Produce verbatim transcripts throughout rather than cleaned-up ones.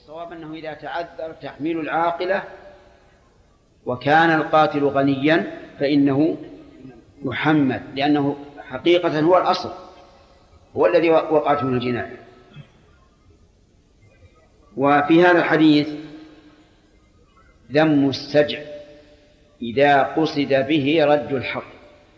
الصواب أنه إذا تعذر تحميل العاقلة وكان القاتل غنيا فإنه يحمل، لأنه حقيقة هو الأصل، هو الذي وقعت من الجناية. وفي هذا الحديث ذم السجع إذا قصد به رد الحق،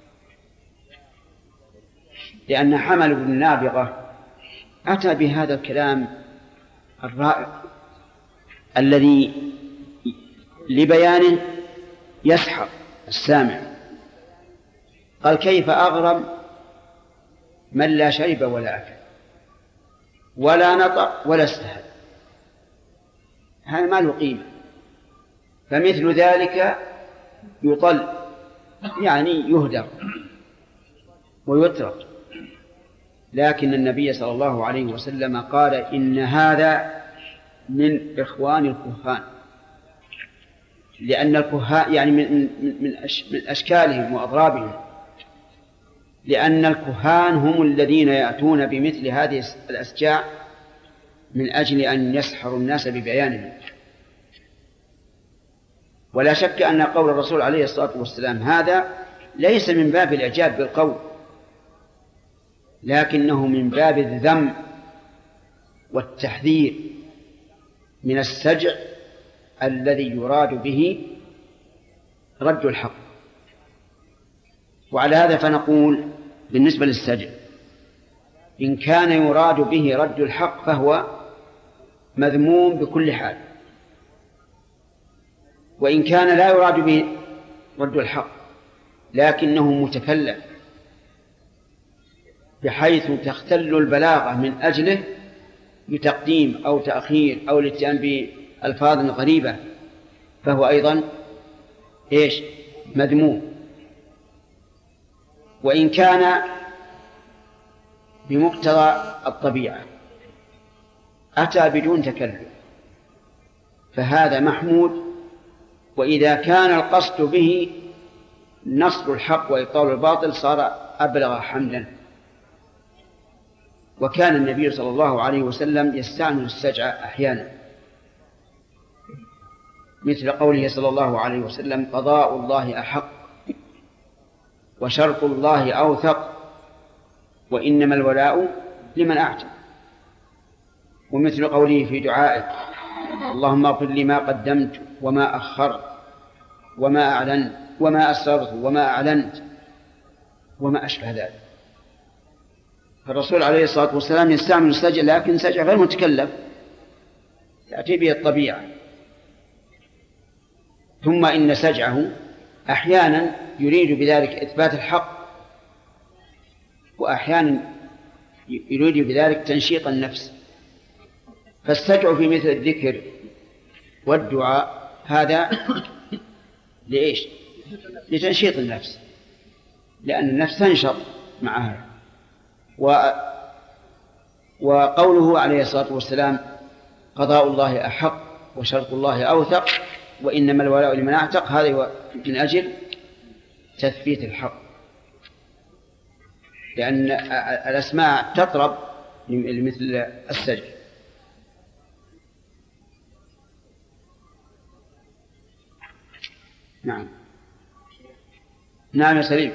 لأن حمل بن النابغة أتى بهذا الكلام الرائع الذي لبيانه يسحق السامع. قال: كيف أغرم من لا شرب ولا أكل ولا نطق ولا استهل؟ هذا ما له قيمة. فمثل ذلك يطل، يعني يهدر ويترك. لكن النبي صلى الله عليه وسلم قال: إن هذا من إخوان الكهان، لأن الكهان يعني من, من, من أشكالهم وأضرابهم، لأن الكهان هم الذين يأتون بمثل هذه الأسجاع من أجل أن يسحروا الناس ببيانهم. ولا شك أن قول الرسول عليه الصلاة والسلام هذا ليس من باب الإعجاب بالقول، لكنه من باب الذم والتحذير من السجع الذي يراد به رد الحق. وعلى هذا فنقول بالنسبة للسجع إن كان يراد به رد الحق فهو مذموم بكل حال، وإن كان لا يراد به رد الحق لكنه متكلف بحيث تختل البلاغة من أجله بتقديم أو تأخير أو الاتيان بألفاظ غريبة، فهو أيضا إيش؟ مذموم. وإن كان بمقتضى الطبيعة أتى بدون تكلف فهذا محمود. وإذا كان القصد به نصر الحق وإبطال الباطل صار أبلغ حمدا. وكان النبي صلى الله عليه وسلم يستعمل السجع أحيانا، مثل قوله صلى الله عليه وسلم: قضاء الله أحق وشرط الله أوثق وإنما الولاء لمن أعتق. ومثل قوله في دعائه: اللهم اغفر لي ما قدمت وما أخرت وما أعلنت وما أسررت وما أعلنت وما أشبه ذلك. فالرسول عليه الصلاة والسلام يستعمل السجع، لكن سجع غير متكلف تأتي به الطبيعة. ثم إن سجعه أحيانا يريد بذلك إثبات الحق، وأحيانا يريد بذلك تنشيط النفس. فالسجع في مثل الذكر والدعاء هذا لإيش؟ لتنشيط النفس، لأن النفس تنشط معها. و... وقوله عليه الصلاة والسلام: قضاء الله أحق وشرط الله أوثق وإنما الولاء لمن أعتق، هذا هو من أجل تثبيت الحق، لأن الأسماء تطرب مثل السجع. نعم نعم يا سليم.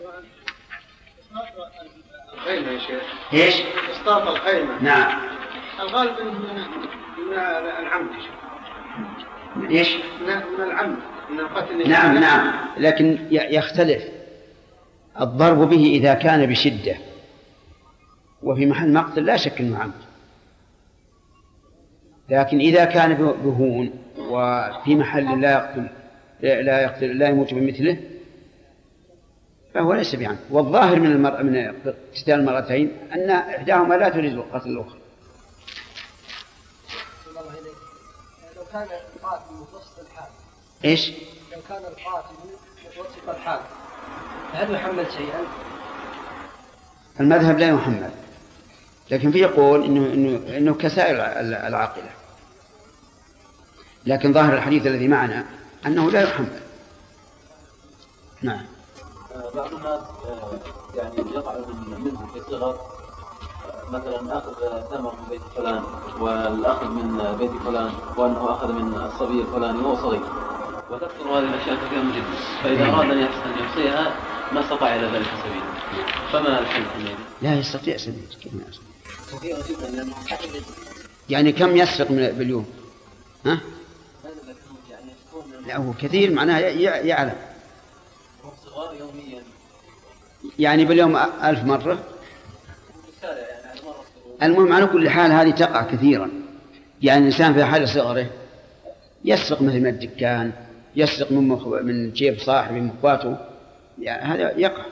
الخيمة يا شيخ. ايش؟ إسقاط الخيمة. نعم. الغالب من من العمد. ايش؟ من العمد، من القتل. نعم نعم، لكن يختلف الضرب به إذا كان بشدة وفي محل مقتل لا شك أنه عمد، لكن إذا كان بهون وفي محل لا يقتل لا يقتل لا يموت بمثله فهو ليس بعمد. والظاهر من المرأة من اقتتال المرأتين أن إحداهما لا تريد قتل الأخرى. لو كان القاتل متوسط الحال. إيش؟ لو كان القاتل متوسط الحال هل يحمل شيئا؟ المذهب لا يحمل، لكن فيه يقول إنه إنه إنه كسائر العاقلة، لكن ظاهر الحديث الذي معنا أنه لا يحمل. نعم. بعض الناس يعني يقع منهم في صغر مثلا أخذ ثمر من بيت فلان والأخذ من بيت فلان وأنه أخذ من الصبي الفلاني وهو صغير، وتكثر هذه الأشياء كثيرا جدا، فإذا أراد أن يحصيها ما استطاع إلى ذلك سبيلا، فما الحل حينئذ؟ لا يستطيع سبيل. كيف ما يستطيع؟ كثيرا جدا لأنه يعني كم يسرق باليوم؟ ها؟ لا هو كثير معناه يعلم. صغار يوميا. يعني باليوم ألف مرة. المهم على كل حال هذه تقع كثيرا. يعني الإنسان في حال صغره يسرق مثل من الدكان، يسرق من مخ... من جيب صاحب من مخواته، يعني هذا يقع.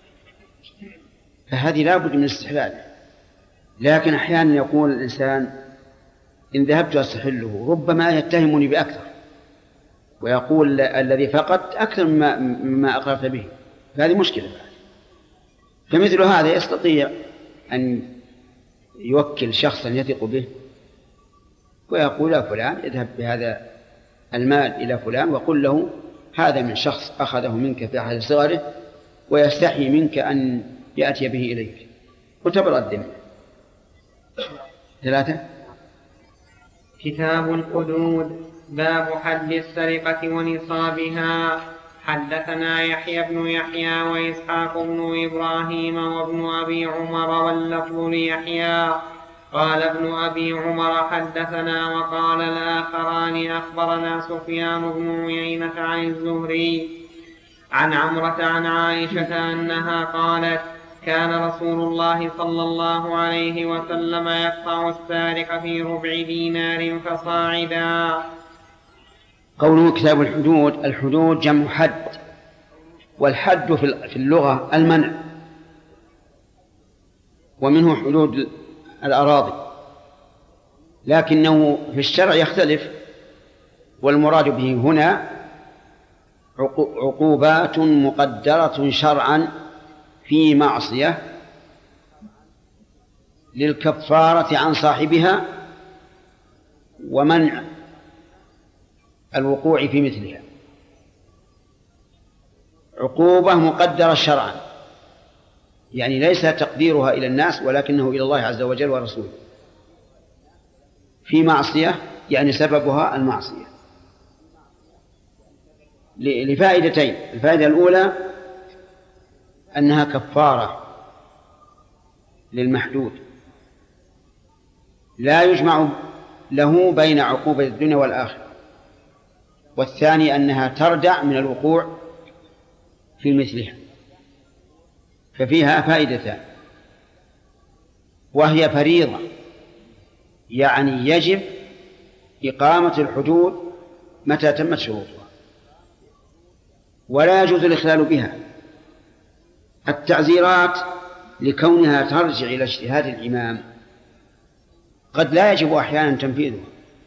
فهذه لا بد من استحلاله. لكن أحيانا يقول الإنسان إن ذهبت أستحله ربما يتهمني بأكثر، ويقول الذي فقدت أكثر مما, مما أقررت به، فهذه مشكلة. فمثل هذا يستطيع أن يوكل شخصا يثق به ويقول يا فلان اذهب بهذا المال إلى فلان وقل له هذا من شخص أخذه منك في حال صغره ويستحي منك أن يأتي به إليك وتبرأ الذمة. ثلاثة. كتاب الحدود. باب حد السرقة ونصابها. حدثنا يحيى بن يحيى وإسحاق بن إبراهيم وابن أبي عمر واللفظ ليحيى قال ابن أبي عمر حدثنا وقال الآخران أخبرنا سفيان بن عيينة عن الزهري عن عمرة عن عائشة أنها قالت كان رسول الله صلى الله عليه وسلم يقطع السارق في ربع دينار فصاعدا. قوله كتاب الحدود. الحدود جمع حد، والحد في اللغة المنع، ومنه حدود الأراضي، لكنه في الشرع يختلف، والمراد به هنا عقوبات مقدرة شرعا في معصية للكفارة عن صاحبها ومنع الوقوع في مثلها. عقوبة مقدرة شرعا يعني ليس تقديرها إلى الناس ولكنه إلى الله عز وجل ورسوله، في معصية يعني سببها المعصية لفائدتين. الفائدة الأولى أنها كفارة للمحدود لا يجمع له بين عقوبة الدنيا والآخرة، والثاني أنها تردع من الوقوع في مثلها، ففيها فائدتان، وهي فريضة يعني يجب إقامة الحدود متى تمت شروطها ولا يجوز الإخلال بها. التعزيرات لكونها ترجع إلى اجتهاد الإمام قد لا يجب أحيانا تنفيذها،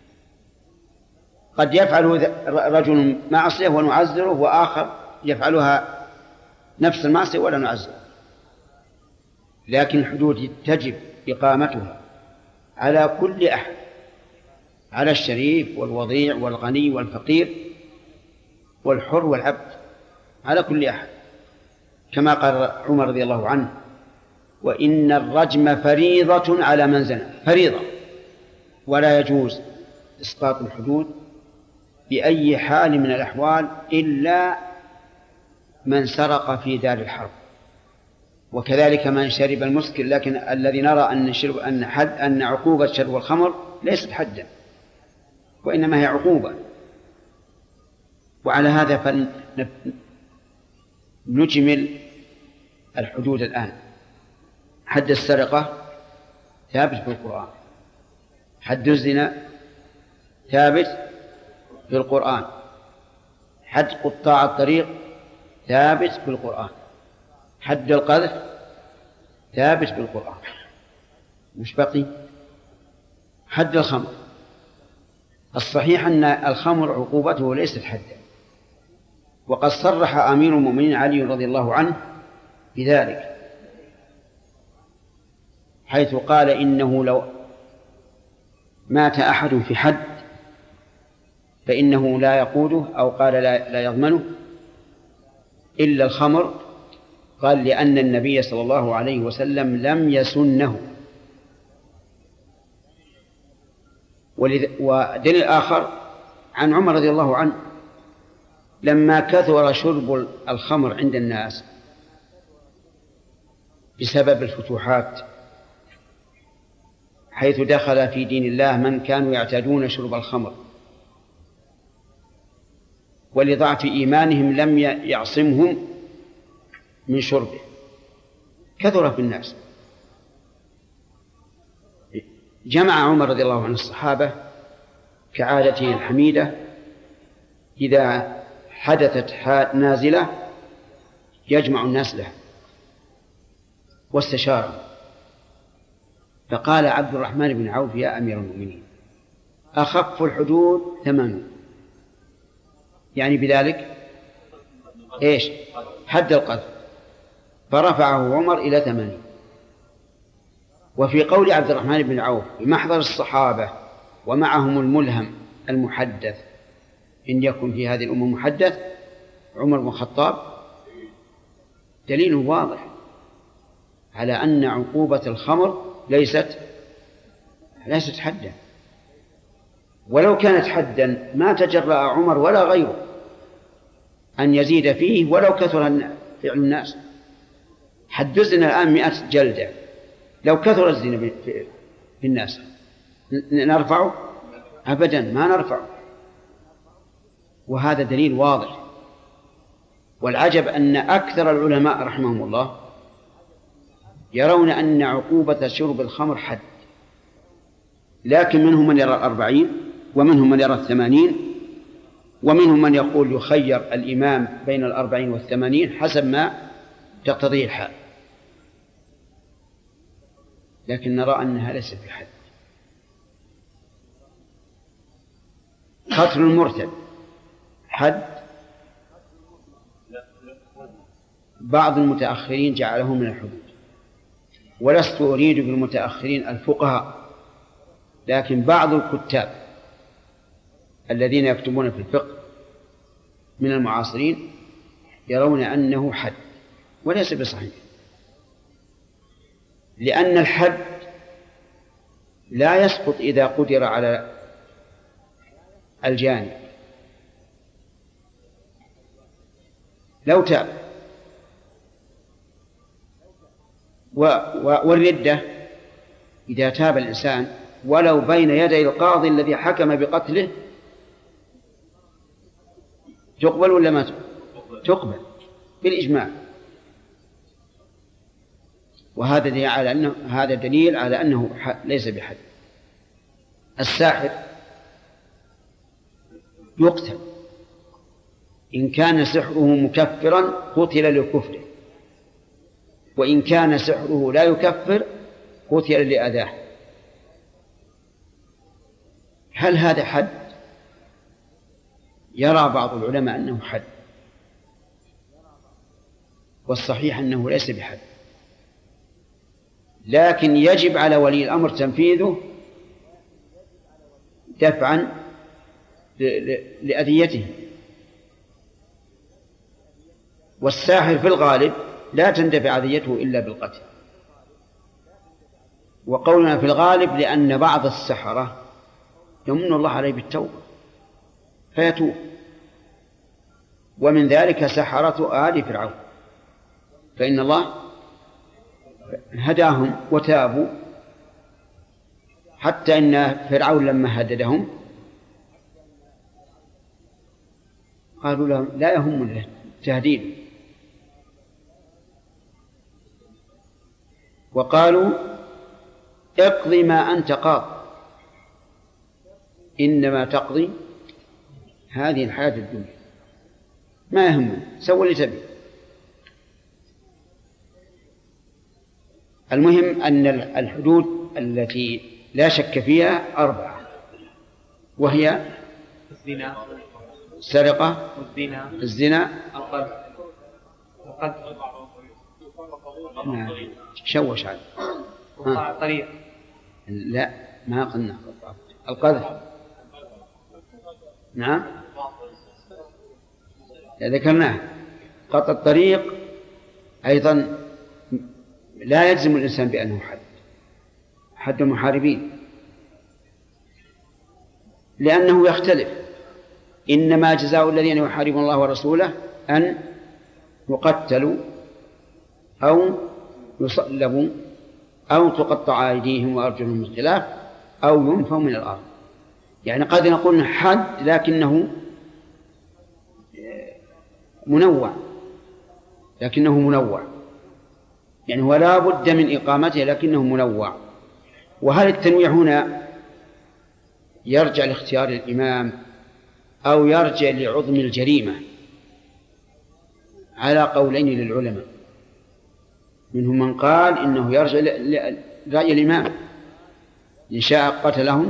قد يفعل رجل معصية ونعزره وآخر يفعلها نفس المعصية ولا نعزره، لكن الحدود تجب إقامتها على كل أحد، على الشريف والوضيع والغني والفقير والحر والعبد، على كل أحد، كما قال عمر رضي الله عنه وإن الرجم فريضة على من زنى، فريضة، ولا يجوز إسقاط الحدود بأي حال من الأحوال إلا من سرق في دار الحرب، وكذلك من شرب المسكر، لكن الذي نرى أن شرب أن حد أن عقوبة شرب الخمر ليست حدا وإنما هي عقوبة. وعلى هذا فنجمل الحدود الآن. حد السرقة ثابت في القرآن، حد الزنا ثابت في القرآن، حد قطاع الطريق ثابت في القرآن، حد القذف ثابت في القرآن. مش بقي حد الخمر. الصحيح أن الخمر عقوبته ليست حدا، وقد صرح أمير المؤمنين علي رضي الله عنه بذلك حيث قال إنه لو مات أحد في حد فإنه لا يقوده، أو قال لا, لا يضمنه إلا الخمر، قال لأن النبي صلى الله عليه وسلم لم يسنه ودليل آخر عن عمر رضي الله عنه لما كثر شرب الخمر عند الناس بسبب الفتوحات، حيث دخل في دين الله من كانوا يعتادون شرب الخمر، ولضعف إيمانهم لم يعصمهم من شربه، كثر في الناس. جمع عمر رضي الله عنه الصحابة كعادته الحميدة، إذا حدثت نازلة يجمع الناس له واستشاره، فقال عبد الرحمن بن عوف: يا أمير المؤمنين، أخف الحدود ثمانون، يعني بذلك إيش؟ حد القذف، فرفعه عمر إلى ثمانين. وفي قول عبد الرحمن بن عوف بمحضر الصحابة ومعهم الملهم المحدث، إن يكن في هذه الأمة محدث عمر بن الخطاب، دليل واضح على أن عقوبة الخمر ليست ليست حدا، ولو كانت حدا ما تجرأ عمر ولا غيره أن يزيد فيه ولو كثر فعل الناس. حد الزنا الآن مئة جلدة، لو كثر الزنا في الناس نرفعه؟ أبدا ما نرفعه. وهذا دليل واضح. والعجب أن أكثر العلماء رحمهم الله يرون أن عقوبة شرب الخمر حد، لكن منهم من يرى الأربعين، ومنهم من يرى الثمانين، ومنهم من يقول يخير الإمام بين الأربعين والثمانين حسب ما تقتضيه الحال، لكن نرى أنها ليست بحد. قتل المرتد حد؟ بعض المتأخرين جعله من الحدود، ولست أريد بالمتأخرين الفقهاء، لكن بعض الكتاب الذين يكتبون في الفقه من المعاصرين يرون أنه حد، وليس بصحيح، لأن الحد لا يسقط إذا قدر على الجاني. لو تاب والردة، إذا تاب الإنسان ولو بين يدي القاضي الذي حكم بقتله تقبل ولا ما تقبل؟ بالإجماع. وهذا دليل على أنه هذا دليل على أنه ليس بحد. الساحر يقتل إن كان سحره مكفرا قتل لكفره، وإن كان سحره لا يكفر قتل لأذاه. هل هذا حد؟ يرى بعض العلماء أنه حد، والصحيح أنه ليس بحد، لكن يجب على ولي الأمر تنفيذه دفعا لأذيته. والساحر في الغالب لا تندفع أذيته إلا بالقتل. وقولنا في الغالب لأن بعض السحرة يمن الله عليه بالتوبة فيتوب، ومن ذلك سحرة آل فرعون، فإن الله هداهم وتابوا، حتى إن فرعون لما هددهم قالوا لهم لا يهم التهديد، وقالوا اقضي ما أنت قاض إنما تقضي هذه الحياة الدنيا، ما يهمنا، سوى اللي تبي. المهم أن الحدود التي لا شك فيها أربعة، وهي الزنا، السرقة، الزنا، الزنا، القذف، القذف، نعم شوش عليه، وقطع الطريق، لا ما قلنا القذف، نعم ذكرناه. قطع الطريق أيضا لا يلزم الإنسان بأنه حد، حد المحاربين، لأنه يختلف. إنما جزاء الذين يحاربون الله ورسوله أن يقتلوا أو يصلبوا أو تقطع أيديهم وأرجلهم من خلاف أو ينفوا من الأرض. يعني قد نقول حد لكنه منوع لكنه منوع يعني ولا بد من إقامته لكنه منوع. وهل التنويع هنا يرجع لاختيار الإمام أو يرجع لعظم الجريمة؟ على قولين للعلماء، منهم من قال إنه يرجع لرأي الإمام، إن شاء قتلهم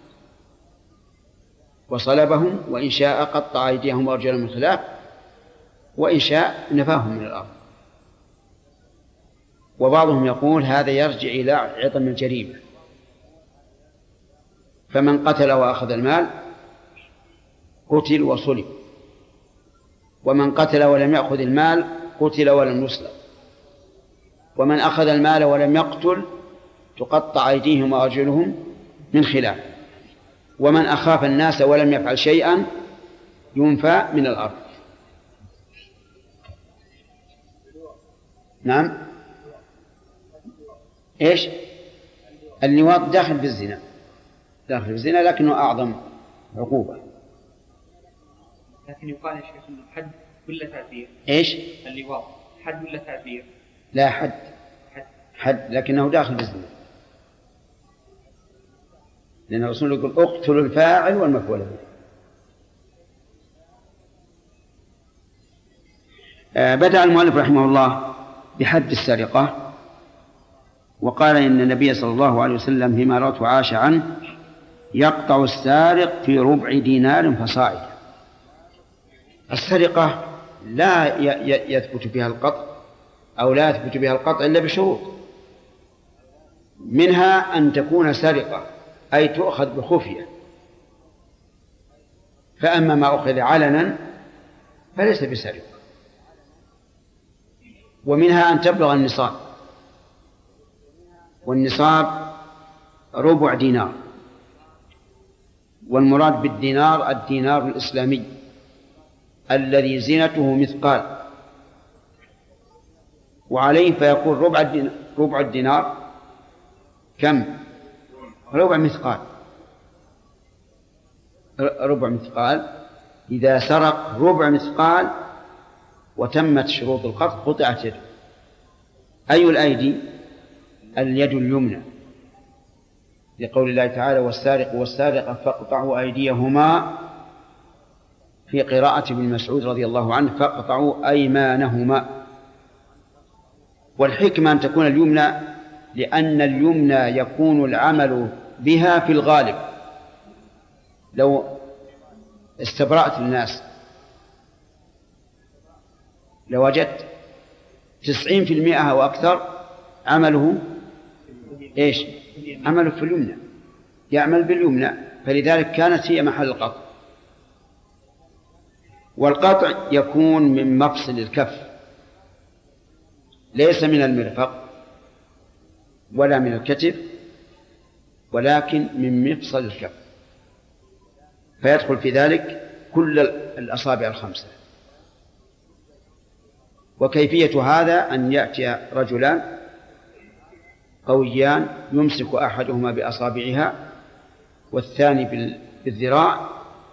وصلبهم، وإن شاء قطع أيديهم وأرجلهم من خلاف، وإن شاء نفاهم من الأرض. وبعضهم يقول هذا يرجع إلى عظم الجريمة، فمن قتل وأخذ المال قتل وصلب، ومن قتل ولم يأخذ المال قتل ولم يصلب، ومن أخذ المال ولم يقتل تقطع أيديهم وأرجلهم من خلاف، ومن أخاف الناس ولم يفعل شيئا ينفى من الأرض. نعم. إيش؟ اللواط داخل في الزنا، داخل في الزنا لكنه أعظم عقوبة. لكن يقال يا شيخ انه حد ولا تعزير؟ ايش؟ اللواط حد ولا تعزير؟ لا حد. حد حد لكنه داخل بالزنا، لأن الرسول يقول اقتلوا الفاعل والمفعول به. آه بدأ المؤلف رحمه الله بحد السرقة، وقال إن النبي صلى الله عليه وسلم فيما رواه عائشة عنه يقطع السارق في ربع دينار فصاعدا. السرقة لا يثبت بها القطع أو لا يثبت بها القطع إلا بشروط، منها أن تكون سرقة أي تؤخذ بخفية، فأما ما أخذ علنا فليس بسرقة. ومنها أن تبلغ النصاب، والنصاب ربع دينار، والمراد بالدينار الدينار الإسلامي الذي زينته مثقال، وعليه فيكون ربع الدينار, ربع الدينار كم؟ ربع مثقال. ربع مثقال إذا سرق ربع مثقال وتمت شروط القطع قطعت يده. أي الأيدي؟ اليد اليمنى، لقول الله تعالى والسارق والسارقة فاقطعوا أيديهما، في قراءة ابن مسعود رضي الله عنه فاقطعوا أيمانهما. والحكمة أن تكون اليمنى لأن اليمنى يكون العمل بها في الغالب. لو استبرأت الناس لوجدت تسعين في المئة أو أكثر عمله إيش؟ عمله في اليمنى، يعمل باليمنى، فلذلك كانت هي محل القطع. والقطع يكون من مفصل الكف، ليس من المرفق ولا من الكتف، ولكن من مفصل الكف، فيدخل في ذلك كل الأصابع الخمسة. وكيفية هذا أن يأتي رجلان قويان يمسك أحدهما بأصابعها والثاني بالذراع،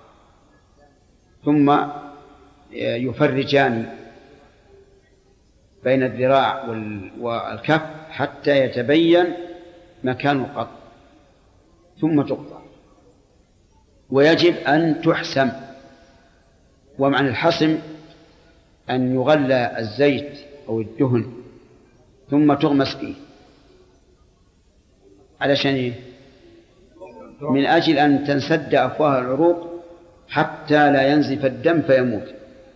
ثم يفرجان بين الذراع والكف حتى يتبين مكان القطع، ثم تقطع. ويجب أن تحسم، ومعنى الحسم أن يغلى الزيت أو الدهن ثم تغمس فيه. علشان إيه؟ من أجل أن تنسد أفواه العروق حتى لا ينزف الدم فيموت.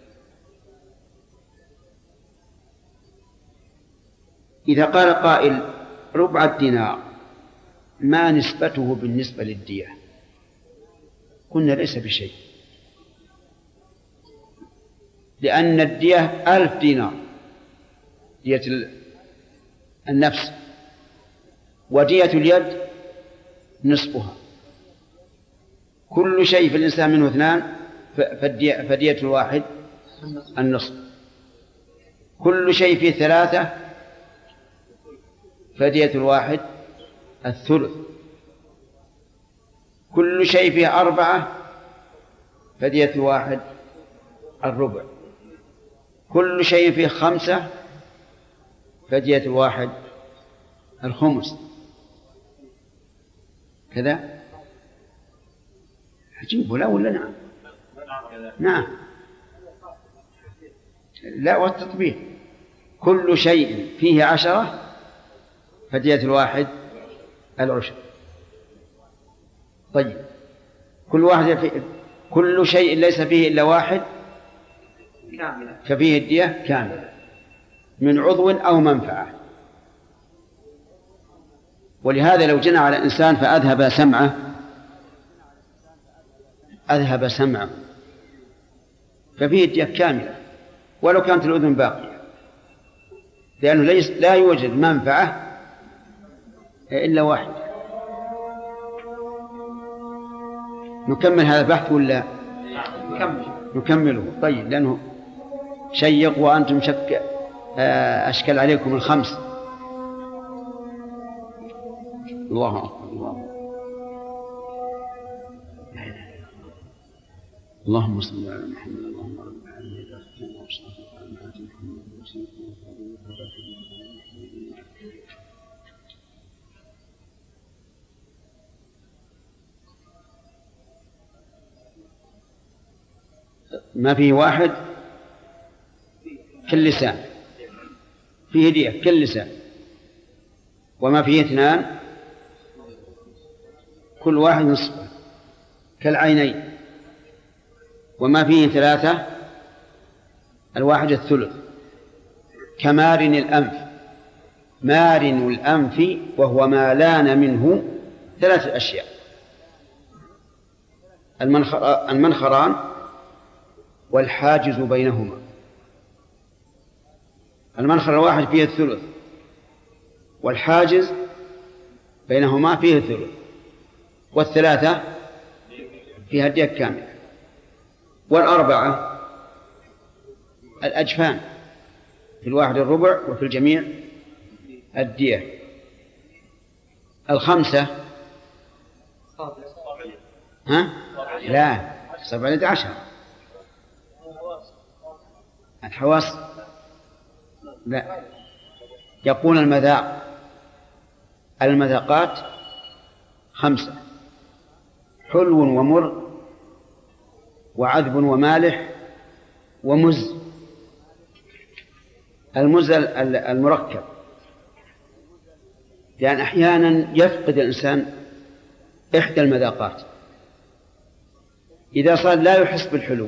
إذا قال قائل ربع الدينار ما نسبته بالنسبة للدية؟ قلنا ليس بشيء، لأن الدية ألف دينار دية النفس، ودية اليد نصفها. كل شيء في الإنسان منه اثنان فدية, فدية الواحد النصف. كل شيء فيه ثلاثة فدية الواحد الثلث. كل شيء فيه أربعة فدية الواحد الربع. كل شيء فيه خمسة فدية الواحد الخمس. كذا عجيب ولا ولا نعم؟ نعم. لا، والتطبيق كل شيء فيه عشرة فدية الواحد العشر. طيب كل واحد في كل شيء ليس فيه إلا واحد ففيه الدية كاملة من عضو أو منفعة. ولهذا لو جنى على إنسان فأذهب سمعه أذهب سمعه ففيه الدية كاملة ولو كانت الأذن باقية، لأنه ليس لا يوجد منفعة إلا واحد. نكمل هذا البحث ولا نكمل؟ نكمله. طيب لأنه شيق وأنتم شك أشكل عليكم الخمس. الله أكبر. الله اللهم صل على محمد. اللهم رب العالمين ما فيه واحد كل لسان فيه هدية كل لسان، وما فيه اثنان كل واحد نصفه كالعينين، وما فيه ثلاثة الواحد الثلث كمارن الأنف. مارن الأنف وهو ما لان منه ثلاثة أشياء: المنخران والحاجز بينهما. المنخر الواحد فيه الثلث والحاجز بينهما فيه الثلث، والثلاثة فيها الدية كاملة. والأربعة الأجفان، في الواحد الربع وفي الجميع الدية. الخمسة ها؟ لا، سبعة عشر. الحواس لا، يقول المذاق المذاقات خمسة: حلو ومر وعذب ومالح ومز. المز المركب، لأن يعني أحيانا يفقد الإنسان إحدى المذاقات. إذا صار لا يحس بالحلو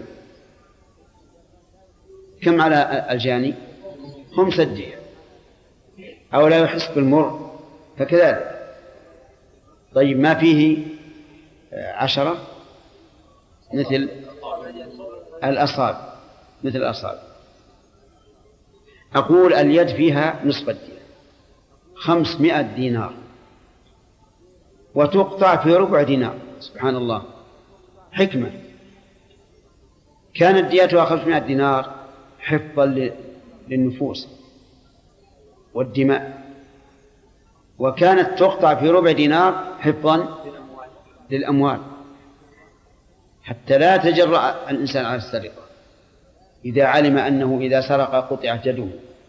كم على الجاني؟ خمس الدية. أو لا يحس بالمر فكذلك. طيب ما فيه عشرة مثل الأصابع، مثل الأصابع. أقول اليد فيها نصف الدية خمسمائة دينار، وتقطع في ربع دينار. سبحان الله، حكمة. كانت ديتها خمسمائة دينار حفظا للنفوس والدماء، وكانت تقطع في ربع دينار حفظا للأموال، حتى لا تجرأ الإنسان على السرقة إذا علم أنه إذا سرق قطعت يده.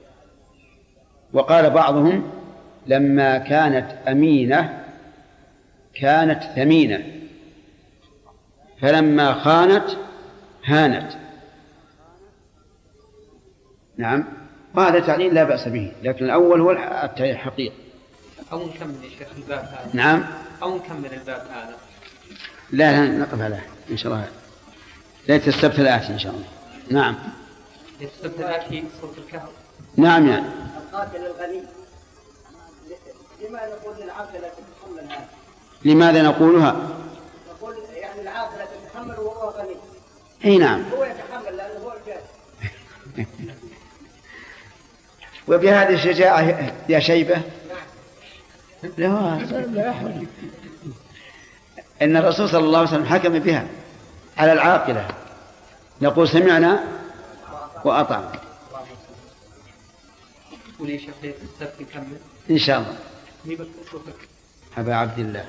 وقال بعضهم: لما كانت أمينة كانت ثمينة، فلما خانت هانت. نعم، وهذا تعليل لا بأس به، لكن الأول هو الحقيقة. أو نكمل يا شيخ الباب هذا. نعم، أو نكمل الباب هذا. لا لا نقف عليه إن شاء الله، ليلة السبت الآتي إن شاء الله. نعم، السبت الآتي صوت الكهف. نعم يعني القاتل الغني. لماذا نقول للعاقلة تتحمل هذا؟ لماذا نقولها؟ نقول يعني العاقلة تتحمل وهو غني. أي نعم، هو يتحمل لأنه هو الجاهل. وبهذه الشجاعة يا شيبة. لا لا إن الرسول صلى الله عليه وسلم حكم بها على العاقلة، نقول سمعنا وأطعنا. وليش شيخ السبت يكمل إن شاء الله. نبقى أبا عبد الله.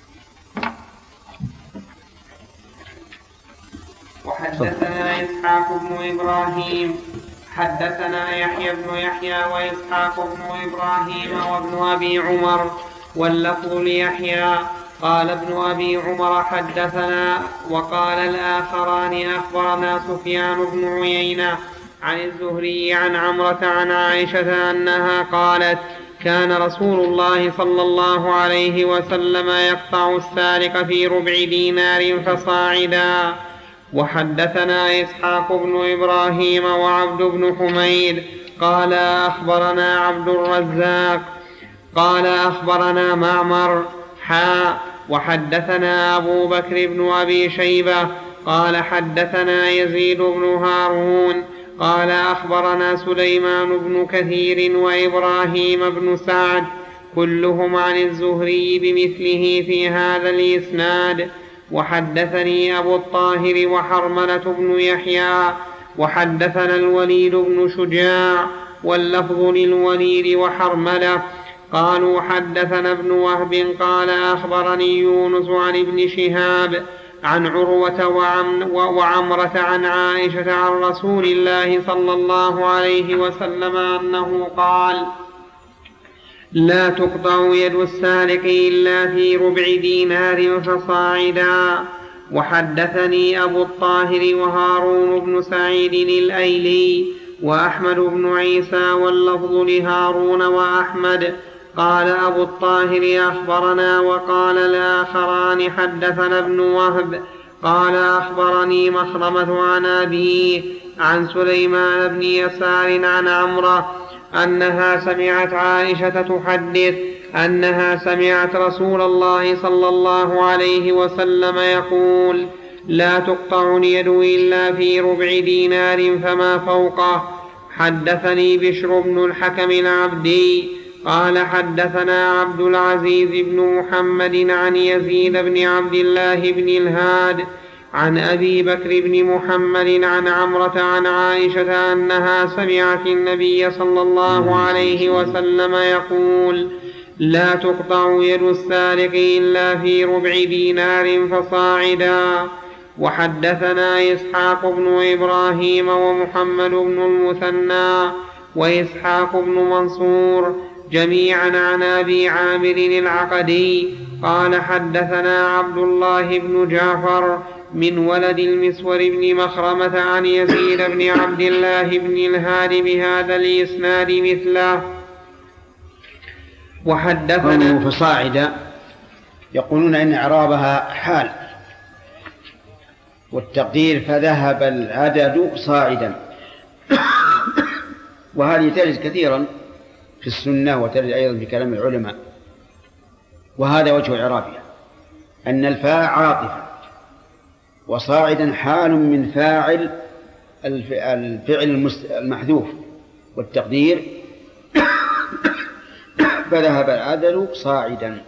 وحدثنا إسحاق بن إبراهيم حدثنا يحيى بن يحيى وإسحاق بن إبراهيم وابن أبي عمر واللفظ ليحيى قال ابن أبي عمر حدثنا، وقال الآخران أخبرنا سفيان بن عيينة عن الزهري عن عمرة عن عائشة أنها قالت كان رسول الله صلى الله عليه وسلم يقطع السارق في ربع دينار فصاعدا. وحدثنا إسحاق بن إبراهيم وعبد بن حميد قال أخبرنا عبد الرزاق قال أخبرنا معمر حا وحدثنا أبو بكر بن أبي شيبة قال حدثنا يزيد بن هارون قال أخبرنا سليمان بن كثير وإبراهيم بن سعد كلهم عن الزهري بمثله في هذا الإسناد. وحدثني أبو الطاهر وحرملة بن يحيى وحدثنا الوليد بن شجاع واللفظ للوليد وحرملة قالوا حدثنا ابن وهب قال أخبرني يونس عن ابن شهاب عن عروة وعمرة عن عائشة عن رسول الله صلى الله عليه وسلم أنه قال لا تقطع يد السارق إلا في ربع دينار فصاعدا. وحدثني أبو الطاهر وهارون بن سعيد الأيلي وأحمد بن عيسى واللفظ لهارون وأحمد قال أبو الطاهر أخبرنا وقال الآخران حدثنا ابن وهب قال أخبرني مخرمة عن أبيه عن سليمان بن يسار عن عمرة أنها سمعت عائشة تحدث أنها سمعت رسول الله صلى الله عليه وسلم يقول لا تقطع اليد إلا في ربع دينار فما فوقه. حدثني بشر بن الحكم العبدي قال حدثنا عبد العزيز بن محمد عن يزيد بن عبد الله بن الهاد عن أبي بكر بن محمد عن عمرة عن عائشة أنها سمعت النبي صلى الله عليه وسلم يقول لا تقطع يد السارق إلا في ربع دينار فصاعدا. وحدثنا إسحاق بن إبراهيم ومحمد بن المثنى وإسحاق بن منصور جميعا عن أبي عامر العقدي قال حدثنا عبد الله بن جعفر من ولد المسور بن مخرمة عن يزيد بن عبد الله بن الهاد بهذا الإسناد مثله. وحدثنا فصاعدا يقولون إن إعرابها حال، والتقدير فذهب العدد صاعدا، وهذه ترد كثيرا في السنة وترد أيضا في كلام العلماء. وهذا وجه إعرابها أن الفاء عاطفة، وصاعدا حال من فاعل الفعل المحذوف، والتقدير فذهب العدل صاعدا.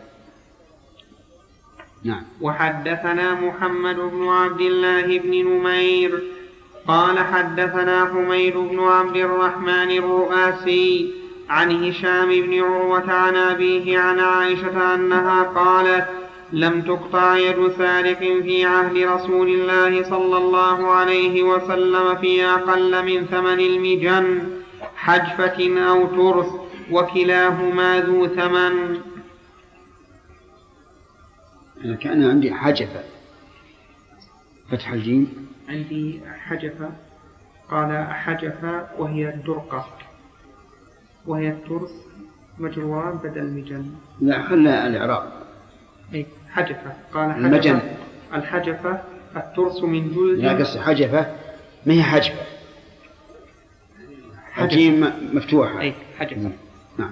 نعم. وحدثنا محمد بن عبد الله بن نمير قال حدثنا حميد بن عبد الرحمن الرؤاسي عن هشام بن عروة عن أبيه عن عائشة أنها قالت لم تقطع يد سارق في عهد رسول الله صلى الله عليه وسلم في أقل من ثمن المجن حجفة أو ترس وكلاهما ذو ثمن. أنا كان عندي حجفة فتح الجيم، عندي حجفة قال حجفة وهي الدرقة وهي الترس مجروران بدل المجن. لا خلى الإعراب. أي حجفة قال حجفة المجن الحجفة الترس من جلد. لا قصة حجفة ما هي حجفة، الجيم مفتوحة. أي حجفة. نعم.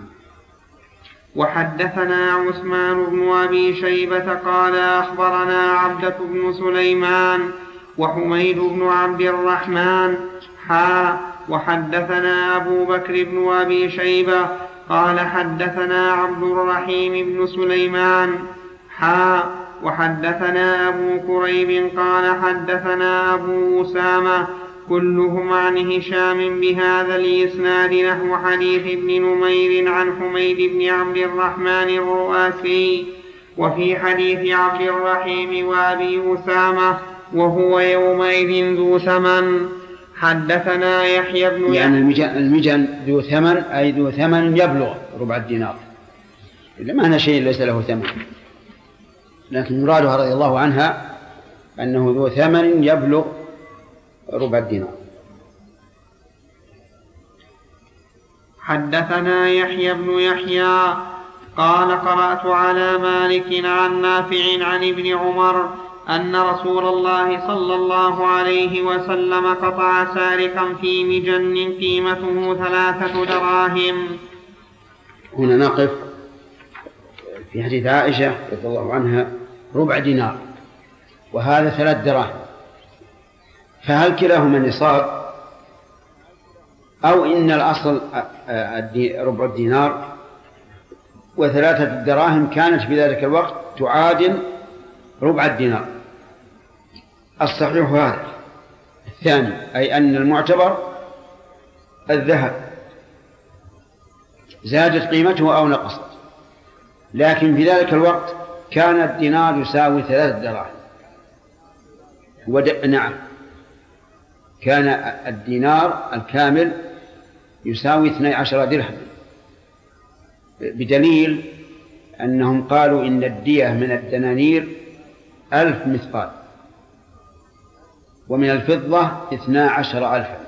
وحدثنا عثمان بن أبي شيبة قال أخبرنا عبدة بن سليمان وحميد بن عبد الرحمن حا وحدثنا أبو بكر بن أبي شيبة قال حدثنا عبد الرحيم بن سليمان حا وحدثنا أبو كريب قال حدثنا أبو أسامة كلهم عن هشام بهذا الإسناد نحو حديث ابن نمير عن حميد بن عبد الرحمن الرؤاسي، وفي حديث عبد الرحيم وأبي أسامة وهو يومئذ ذو ثمن. حدثنا يحيى بن يعني المجن ذو ثمن أي ذو ثمن يبلغ ربع الدينار، إذا ما هنا شيء ليس له ثمن، لكن مرادها رضي الله عنها أنه ذو ثمن يبلغ ربع الدينار. حدثنا يحيى بن يحيى قال قرأت على مالك عن نافع عن ابن عمر أن رسول الله صلى الله عليه وسلم قطع سارقا في مجن قيمته ثلاثة دراهم. هنا نقف في حديث عائشة رضي الله عنها ربع دينار وهذا ثلاث دراهم، فهل كلاهما نصاب أو إن الأصل ربع الدينار وثلاثة الدراهم كانت في ذلك الوقت تعادل ربع الدينار؟ الصحيح هذا الثاني، أي أن المعتبر الذهب زادت قيمته أو نقصت، لكن في ذلك الوقت كان الدينار يساوي ثلاثة دراهم ود... نعم كان الدينار الكامل يساوي اثني عشر درهم، بدليل أنهم قالوا إن الدية من الدنانير ألف مثقال ومن الفضة اثنا عشر ألفا،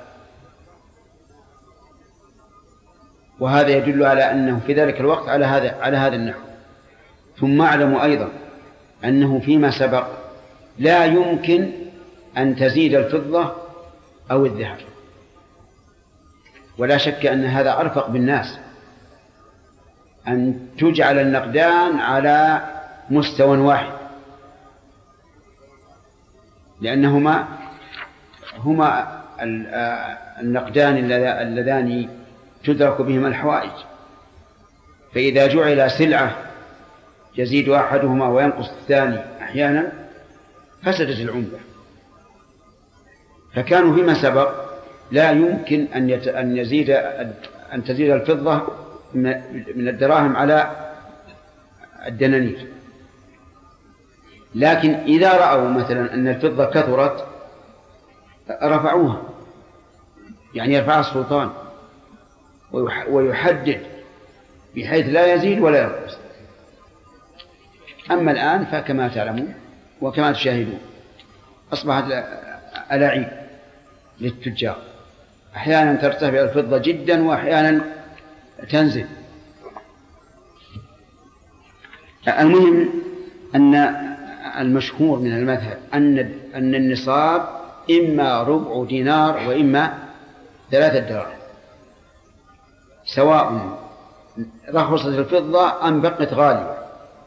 وهذا يدل على أنه في ذلك الوقت على هذا على هذا النحو. ثم اعلموا أيضا أنه فيما سبق لا يمكن أن تزيد الفضة أو الذهب، ولا شك أن هذا أرفق بالناس، أن تجعل النقدان على مستوى واحد، لأنهما هما النقدان اللذان تدرك بهما الحوائج، فإذا جعل سلعة يزيد أحدهما وينقص الثاني أحيانا فسدت العملة. فكانوا فيما سبق لا يمكن أن أن يزيد أن تزيد الفضة من الدراهم على الدنانير، لكن إذا رأوا مثلا أن الفضة كثرت رفعوها، يعني يرفعها السلطان ويحدد بحيث لا يزيد ولا ينقص. أما الآن فكما تعلمون وكما تشاهدون أصبحت ألاعيب للتجار، أحيانا ترتفع الفضة جدا وأحيانا تنزل. المهم أن المشهور من المذهب أن أن النصاب إما ربع دينار وإما ثلاثة دراهم، سواء رخصت الفضة أم بقت غالية.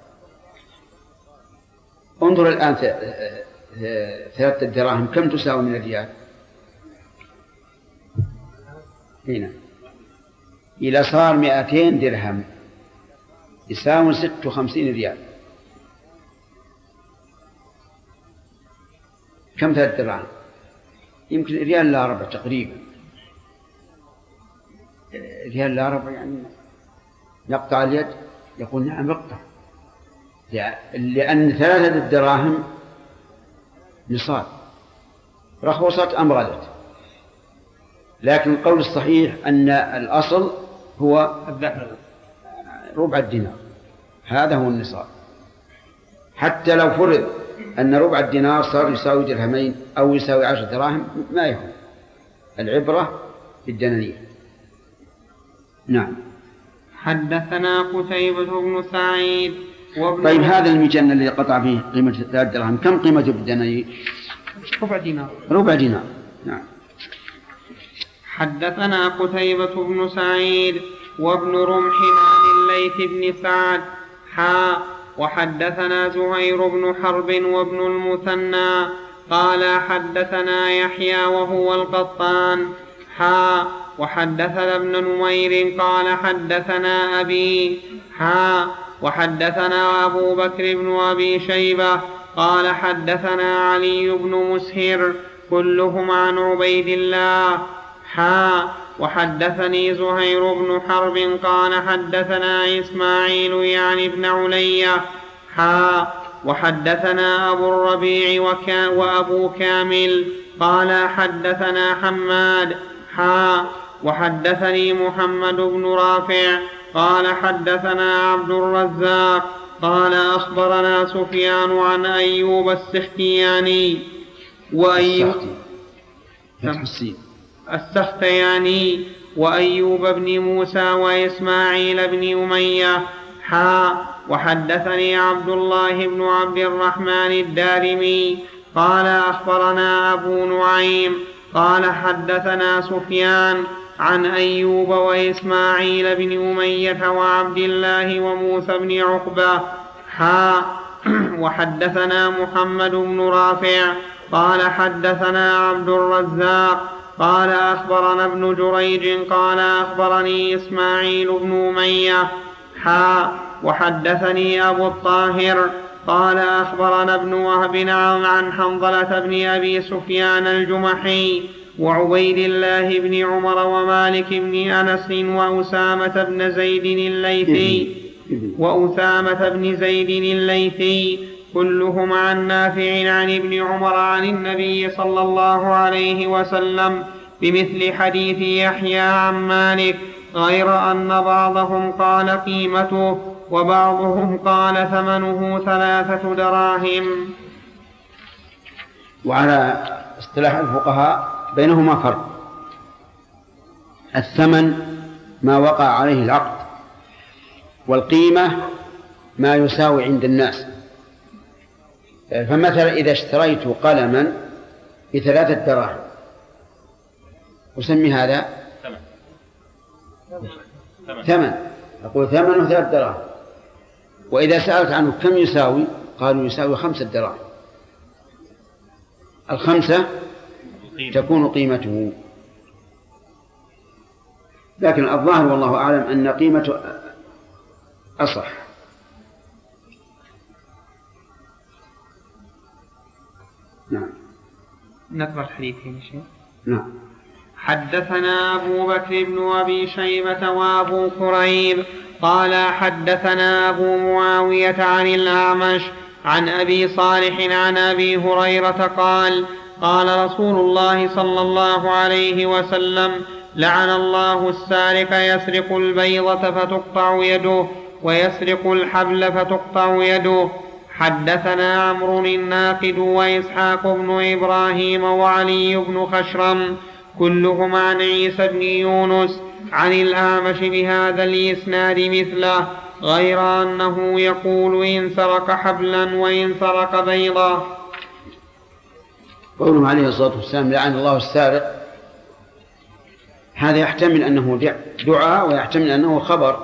انظر الآن ثلاثة دراهم كم تساوي من الريال؟ هنا إذا صار مئتين درهم يساوي ست وخمسين ريال. كم ثلاث دراهم؟ يمكن ريال لا ربع تقريبا، ريال لا ربع، يعني نقطع اليد يقول نعم اقطع، لأن ثلاثة الدراهم نصاب، رخصت أم غلت. لكن القول الصحيح أن الأصل هو ربع الدينار، هذا هو النصاب. حتى لو فرض أن ربع الدينار صار يساوي درهمين أو يساوي عشر دراهم ما يهم، العبرة بالدنانير. نعم. حدثنا قتيبة بن سعيد وابن طيب هذا المجن الذي قطع فيه قيمة ثلاث درهم كم قيمته بالدنانير؟ ربع دينار. ربع دينار. نعم. حدثنا قتيبة بن سعيد وابن رمح عن الليث بن سعد حا وحدثنا زهير بن حرب وابن المثنى قال حدثنا يحيى وهو القطان حا وحدثنا ابن نمير قال حدثنا أبي حا وحدثنا أبو بكر بن أبي شيبة قال حدثنا علي بن مسهر كلهم عن عبيد الله حا وحدثني زهير بن حرب قال حدثنا إسماعيل يعني ابن علية حا وحدثنا أبو الربيع وكا وأبو كامل قال حدثنا حماد حا وحدثني محمد بن رافع قال حدثنا عبد الرزاق قال أخبرنا سفيان عن أيوب السختياني وأيوب السختياني وأيوب بن موسى وإسماعيل بن أمية حا وحدثني عبد الله بن عبد الرحمن الدارمي قال أخبرنا أبو نعيم قال حدثنا سفيان عن أيوب وإسماعيل بن أمية وعبد الله وموسى بن عقبة حا وحدثنا محمد بن رافع قال حدثنا عبد الرزاق قال أخبرنا ابن جريج قال أخبرني إسماعيل بن أمية حا وحدثني أبو الطاهر قال أخبرنا ابن وهب عن حنظلة بن أبي سفيان الجمحي وعبيد الله بن عمر ومالك بن أنس وأسامة بن زيد الليثي وأسامة بن زيد الليثي كلهم عن نافع عن ابن عمر عن النبي صلى الله عليه وسلم بمثل حديث يحيى عن مالك غير أن بعضهم قال قيمته وبعضهم قال ثمنه ثلاثة دراهم. وعلى اصطلاح الفقهاء بينهما فرق. الثمن ما وقع عليه العقد، والقيمة ما يساوي عند الناس. فمثلا إذا اشتريت قلما بثلاثة دراهم أسمي هذا ثمن، أقول ثمنه ثلاثة دراهم. وإذا سألت عنه كم يساوي قالوا يساوي خمسة دراهم، الخمسة تكون قيمته. لكن الظاهر والله أعلم أن قيمته أصح. نعم. نقرأ الحديث يا شيخ. نعم. حدثنا أبو بكر بن أبي شيبة وأبو كريب قال حدثنا أبو معاوية عن الأعمش عن أبي صالح عن أبي هريرة قال قال رسول الله صلى الله عليه وسلم لعن الله السارق يسرق البيضة فتقطع يده ويسرق الحبل فتقطع يده. حدثنا عمرو الناقد وإسحاق بن إبراهيم وعلي بن خشرم كلهم عن عيسى بن يونس عن الأعمش بهذا الإسناد مثله غير أنه يقول إن سرق حبلا وإن سرق بيضا. قوله عليه الصلاة والسلام لعن الله السارق، هذا يحتمل أنه دعاء ويحتمل أنه خبر،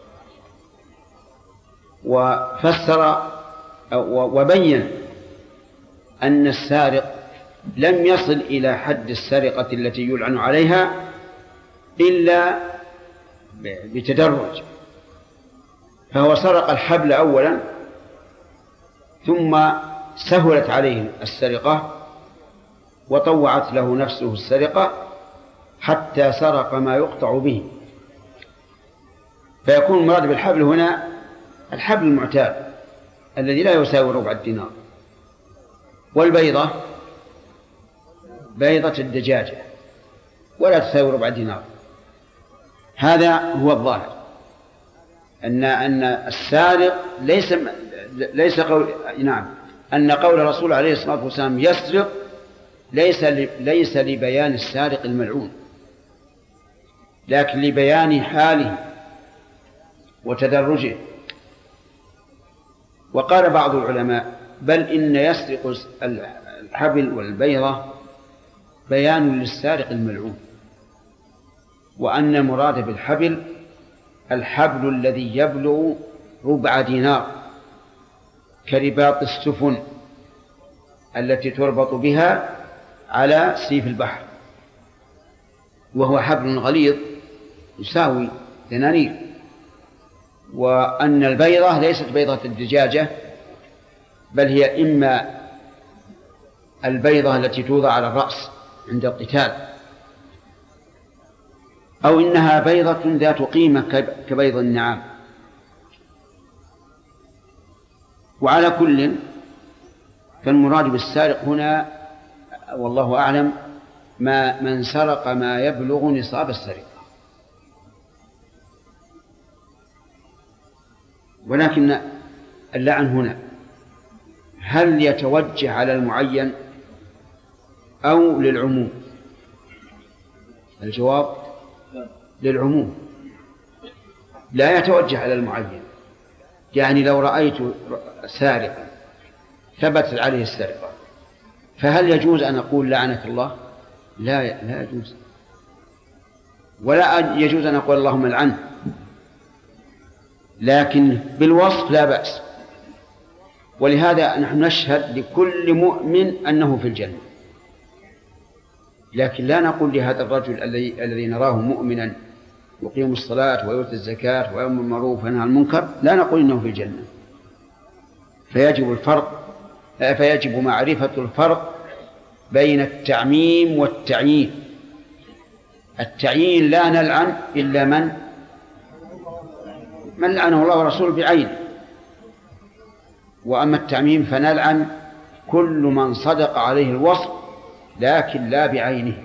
وفسر وبين أن السارق لم يصل إلى حد السرقة التي يلعن عليها إلا بتدرج، فهو سرق الحبل أولا ثم سهلت عليه السرقة وطوعت له نفسه السرقة حتى سرق ما يقطع به، فيكون المراد بالحبل هنا الحبل المعتاد الذي لا يساوي ربع الدينار. والبيضة بيضة الدجاجة ولا تساوي ربع دينار. هذا هو الظاهر، أن أن السارق ليس ليس قول نعم أن قول الرسول عليه الصلاة والسلام يسرق ليس ليس لبيان السارق الملعون، لكن لبيان حاله وتدرجه. وقال بعض العلماء بل إن يسرق الحبل والبيضة بيان للسارق الملعون، وأن المراد بالحبل الحبل الذي يبلغ ربع دينار كرباط السفن التي تربط بها على سيف البحر، وهو حبل غليظ يساوي دنانير. وأن البيضة ليست بيضة الدجاجة، بل هي إما البيضة التي توضع على الرأس عند القتال، أو إنها بيضة ذات قيمة كبيض النعام. وعلى كل فالمراد بالسارق هنا والله أعلم ما من سرق ما يبلغ نصاب السرقة. ولكن اللعن هنا هل يتوجه على المعين أو للعموم؟ الجواب للعموم، لا يتوجه على المعين. يعني لو رأيت سارقا ثبت عليه السرقة فهل يجوز أن أقول لعنك الله؟ لا لا يجوز، ولا يجوز أن أقول اللهم العنه، لكن بالوصف لا بأس. ولهذا نحن نشهد لكل مؤمن أنه في الجنة، لكن لا نقول لهذا الرجل الذي الذي نراه مؤمنا يقيم الصلاة ويؤتي الزكاة ويأمر بالمعروف وينهى عن المنكر، لا نقول إنه في الجنة. فيجب الفرق فيجب معرفة الفرق بين التعميم والتعيين. التعيين لا نلعن إلا من من لعنه الله ورسوله بعينه، وأما التعميم فنلعن كل من صدق عليه الوصف لكن لا بعينه.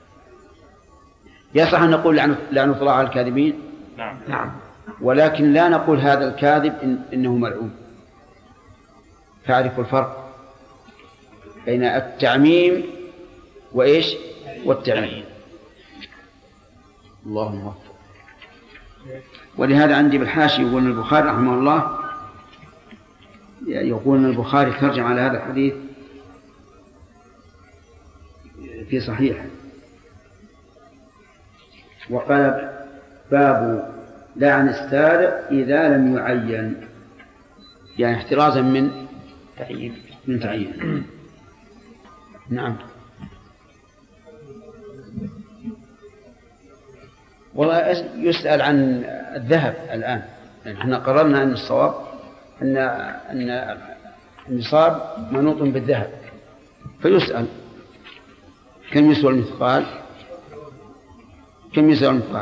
يصح أن نقول لعنة الله على الكاذبين؟ نعم. نعم، ولكن لا نقول هذا الكاذب إن إنه ملعون. فاعرفوا الفرق بين التعميم وإيش والتعيين. اللهم وفق. ولهذا عندي بالحاشي يقول البخاري رحمه الله يقول البخاري ترجم على هذا الحديث في صحيح، وقال باب لعن السارق إذا لم يعين، يعني احترازا من تعيين من تعيين. نعم. والله يسأل عن الذهب الآن، يعني احنا قررنا أن الصواب أن أن النصاب منوط بالذهب، فيسأل كم يسوى المثقال؟ كم يسوى المثقال؟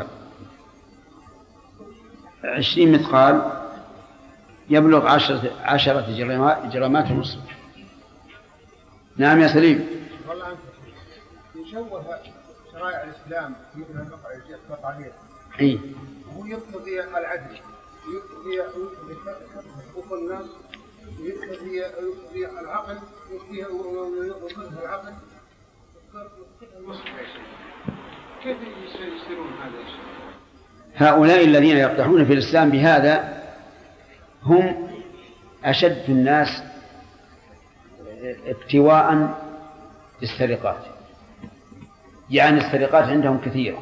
عشرين مثقال يبلغ عشرة عشرة جرامات ونصف. نعم يا سليم. والله أنت يشوه شرائع الإسلام مثل البقرة يجيء عليه. إيه. هو يقتضي العدل، يقتضي يقتضي حقوق الناس، يقتضي يقتضي العقل، يقتضي يقتضي العقل. كيف يصيرون هذا الشيء؟ هؤلاء الذين يقدحون في الإسلام بهذا هم أشد الناس ابتواء بالسرقات، يعني السرقات عندهم كثيرة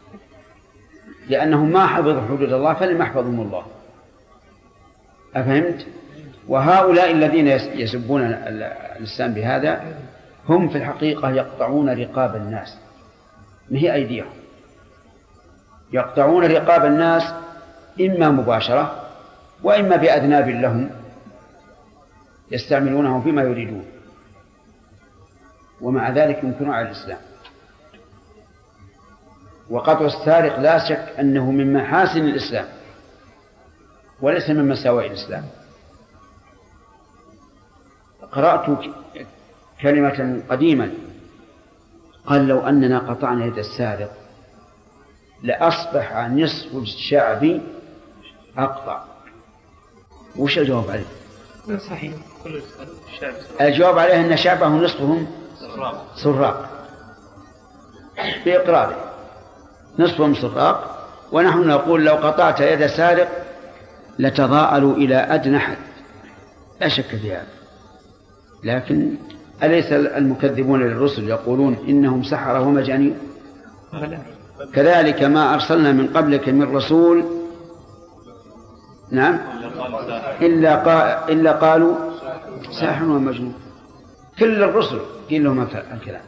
لأنهم ما حفظوا حدود الله فلم يحفظهم الله. أفهمت؟ وهؤلاء الذين يسبون الإسلام بهذا هم في الحقيقة يقطعون رقاب الناس، ما هي أيديهم، يقطعون رقاب الناس إما مباشرة وإما بأذناب لهم يستعملونهم فيما يريدون، ومع ذلك ينكرون على الإسلام. وقطع السارق لا شك أنه من محاسن الإسلام وليس من مساوئ الإسلام. قرأت كلمة قديما قال لو أننا قطعنا يد السارق لأصبح نصف الشعب أقطع. وش الجواب عليه؟ صحيح. كل الشعب الجواب عليه أن شعبه نصفهم سراق بإقراره، نصفهم سراق. ونحن نقول لو قطعت يد سارق لتضاءلوا إلى أدنى حد، لا شك في هذا. لكن أليس المكذبون للرسل يقولون إنهم سحرة ومجانين؟ كذلك ما أرسلنا من قبلك من رسول نعم إلا, قا... إلا قالوا ساحر ومجنون. كل الرسل قيل لهم الكلام.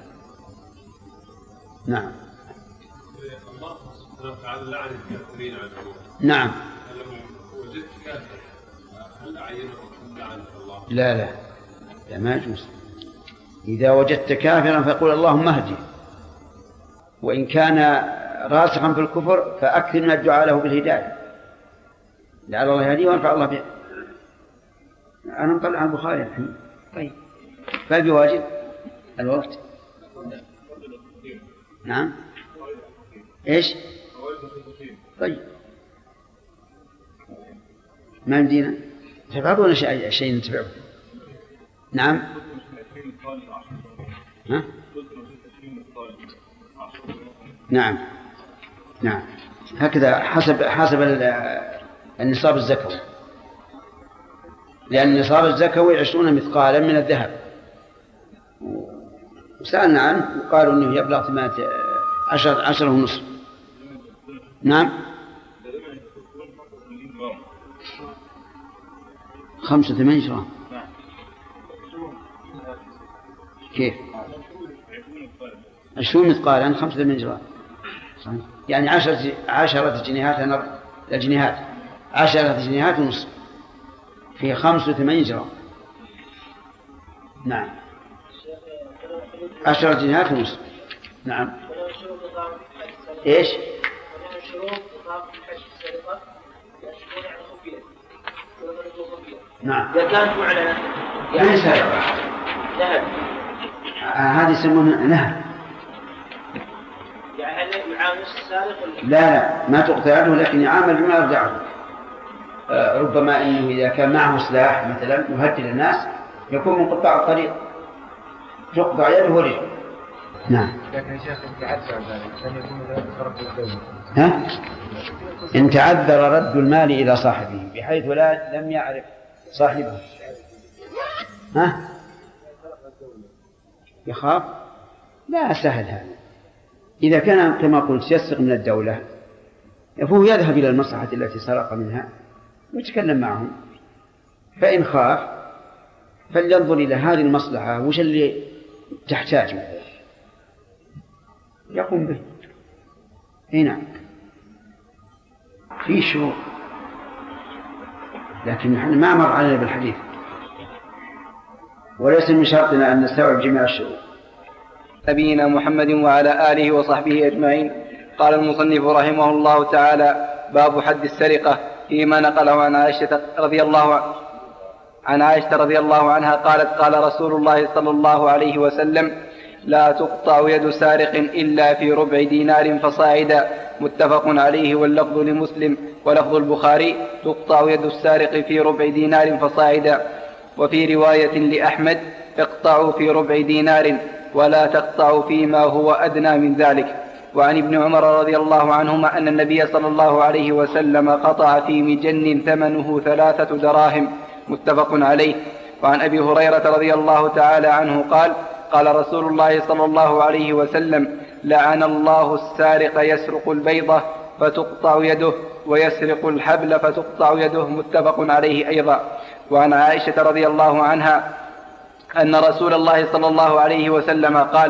نعم. الله سبحانه وتعالى لعن الكافرين على العموم. نعم. لا لا لا ما يجوز. إذا وجدت كافرا فقل اللهم اهدي، وإن كان راسخا في الكفر فأكثر من الدعاء له بالهداية لعل الله يهديه وينفع الله به. أنا مطلع على البخاري الحين. طيب فبي واجب الوقت. نعم إيش؟ طيب ما يمدينا تبعضون شيء شيء نتبعه. نعم ها؟ نعم نعم هكذا حسب حسب النصاب الزكوي، لأن النصاب الزكوي عشرون مثقالا من الذهب، وسألنا عنه وقالوا أنه يبلغ ثمانية عشر عشر ونصف. نعم خمسة ثمانية جرام. كيف؟ عشرون مثقالا خمسة ثمانية جرام يعني عشرة عشرة جنيهات الجنيهات عشرة جنيهات ونصف في خمسة ثمانية جرام. نعم عشرة جنيهات ونصف. نعم إيش؟ نعم إذا كانت معلنة يعني سرقة ذهب هذه يسمونها نهب. يعني هل يعامل السارق ولا لا لا ما تقطع يده لكن يعامل بما يرجعه. آه ربما انه اذا كان معه سلاح مثلا يهدد الناس يكون من قطاع الطريق يقطع يده ورجله. نعم لكن شيخ تعذر ذلك أن يكون رد الدولة. ها؟ إن تعذر رد المال إلى صاحبه بحيث لا لم يعرف صاحبه. ها؟ يخاف؟ لا سهل هذا. إذا كان كما قلت يسرق من الدولة فهو يذهب إلى المصلحة التي سرق منها ويتكلم معهم، فإن خاف فلينظر إلى هذه المصلحة وش اللي تحتاجه يقوم به. هنا في شروط لكن نحن ما مر علينا بالحديث، وليس من شرطنا أن نستوعب جميع الشروط. نبينا محمد وعلى آله وصحبه أجمعين. قال المصنف رحمه الله تعالى: باب حد السرقة، فيما نقله عن عائشة رضي الله عنها عن عائشة رضي الله عنها قالت: قال رسول الله صلى الله عليه وسلم: لا تقطع يد سارق إلا في ربع دينار فصاعدا. متفق عليه، واللفظ لمسلم ولفظ البخاري: تقطع يد السارق في ربع دينار فصاعدا. وفي رواية لأحمد: اقطعوا في ربع دينار ولا تقطعوا فيما هو أدنى من ذلك. وعن ابن عمر رضي الله عنهما أن النبي صلى الله عليه وسلم قطع في مجن ثمنه ثلاثة دراهم. متفق عليه. وعن أبي هريرة رضي الله تعالى عنه قال: قال رسول الله صلى الله عليه وسلم: لعن الله السارق يسرق البيضة فتقطع يده ويسرق الحبل فتقطع يده. متفق عليه أيضا. وعن عائشة رضي الله عنها أن رسول الله صلى الله عليه وسلم قال: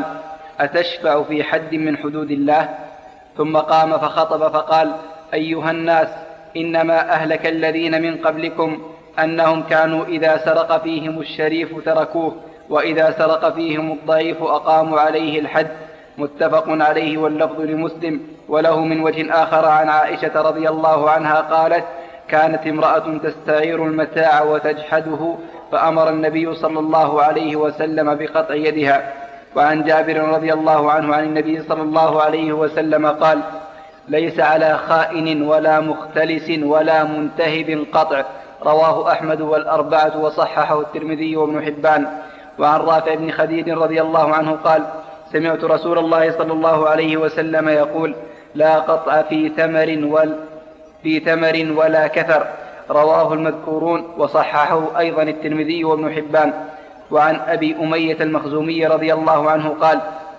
أتشفع في حد من حدود الله؟ ثم قام فخطب فقال: أيها الناس، إنما أهلك الذين من قبلكم أنهم كانوا إذا سرق فيهم الشريف تركوه، وإذا سرق فيهم الضعيف أقاموا عليه الحد. متفق عليه، واللفظ لمسلم وله من وجه آخر عن عائشة رضي الله عنها قالت: كانت امرأة تستعير المتاع وتجحده، فأمر النبي صلى الله عليه وسلم بقطع يدها. وعن جابر رضي الله عنه عن النبي صلى الله عليه وسلم قال: ليس على خائن ولا مختلس ولا منتهب قطع. رواه أحمد والأربعة وصححه الترمذي وابن حبان. وعن رافع بن خديج رضي الله عنه قال: سمعت رسول الله صلى الله عليه وسلم يقول: لا قطع في ثمر ولا في ثمر ولا كثر. رواه المذكورون وصححه أيضا الترمذي وابن حبان. وعن أبي أمية المخزومي رضي الله عنه قال: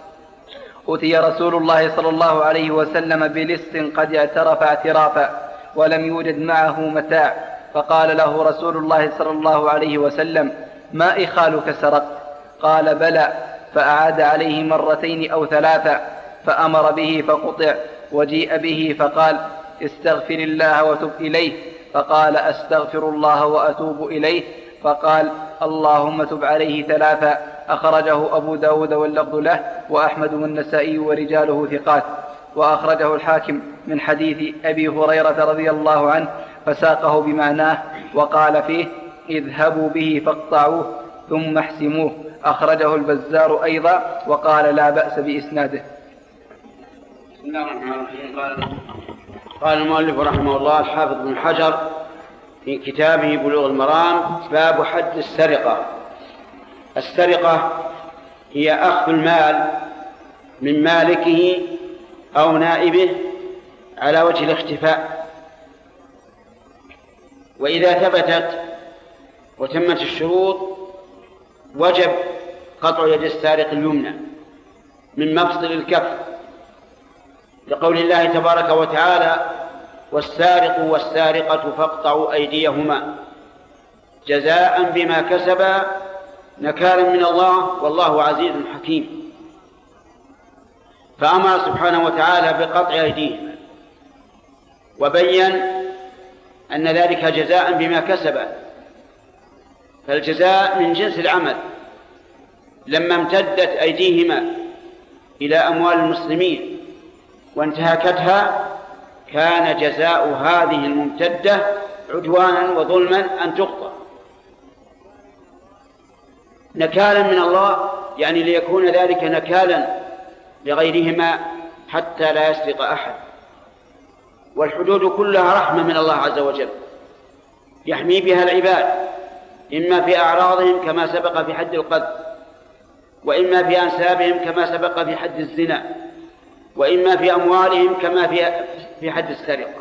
أتي رسول الله صلى الله عليه وسلم بلص قد اعترف اعترافا ولم يوجد معه متاع، فقال له رسول الله صلى الله عليه وسلم: ما إخالك سرقت؟ قال: بلى. فأعاد عليه مرتين أو ثلاثا، فأمر به فقطع، وجيء به فقال: استغفر الله وتب إليه. فقال أستغفر الله وأتوب إليه، فقال اللهم تب عليه ثلاثا. أخرجه أبو داود واللفظ له وأحمد والنسائي ورجاله ثقات. وأخرجه الحاكم من حديث أبي هريرة رضي الله عنه فساقه بمعناه وقال فيه اذهبوا به فاقطعوه ثم احسموه. أخرجه البزار أيضا وقال لا بأس بإسناده. بسم الله الرحمن الرحيم. قال قال المؤلف رحمه الله الحافظ بن حجر في كتابه بلوغ المرام باب حد السرقة. السرقة هي أخذ المال من مالكه أو نائبه على وجه الاختفاء، وإذا ثبتت وتمت الشروط وجب قطع يد السارق اليمنى من مفصل الكف، لقول الله تبارك وتعالى والسارق والسارقة فاقطعوا أيديهما جزاء بما كسبا نكالا من الله والله عزيز حكيم. فأمر سبحانه وتعالى بقطع أيديهما وبين أن ذلك جزاء بما كسبا، فالجزاء من جنس العمل. لما امتدت أيديهما إلى أموال المسلمين وانتهكتها كان جزاء هذه الممتدة عدوانا وظلما أن تقطع نكالا من الله، يعني ليكون ذلك نكالا لغيرهما حتى لا يسرق أحد. والحدود كلها رحمة من الله عز وجل يحمي بها العباد، إما في أعراضهم كما سبق في حد القذف، وإما في أنسابهم كما سبق في حد الزنا، وإما في أموالهم كما في حد السرقة.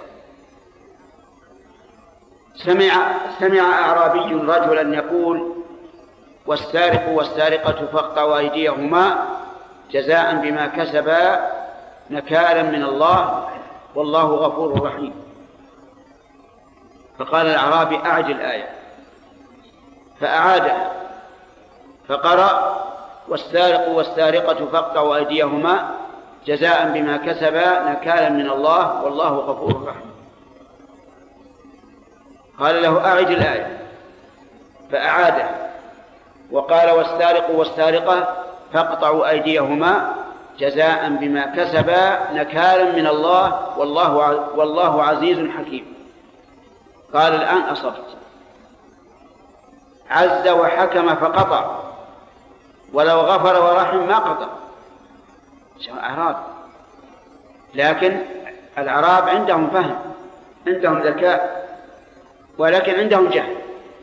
سمع, سمع أعرابي رجلا يقول والسارق والسارقة فاقطعوا أيديهما جزاء بما كسبا نكالا من الله والله غفور رحيم. فقال الأعرابي أعد الآية، فأعادها فقرأ والسارق والسارقة فاقطعوا أيديهما جزاء بما كسبا نكالا من الله والله غفور رحيم. قال له أعد الآية فأعادها وقال والسارق والسارقة فاقطعوا أيديهما جزاء بما كسبا نكالا من الله والله والله عزيز حكيم. قال الآن أصبت، عز وحكم فقطع، ولو غفر ورحم ما قطع. أعراب، لكن الأعراب عندهم فهم، عندهم ذكاء، ولكن عندهم جهل،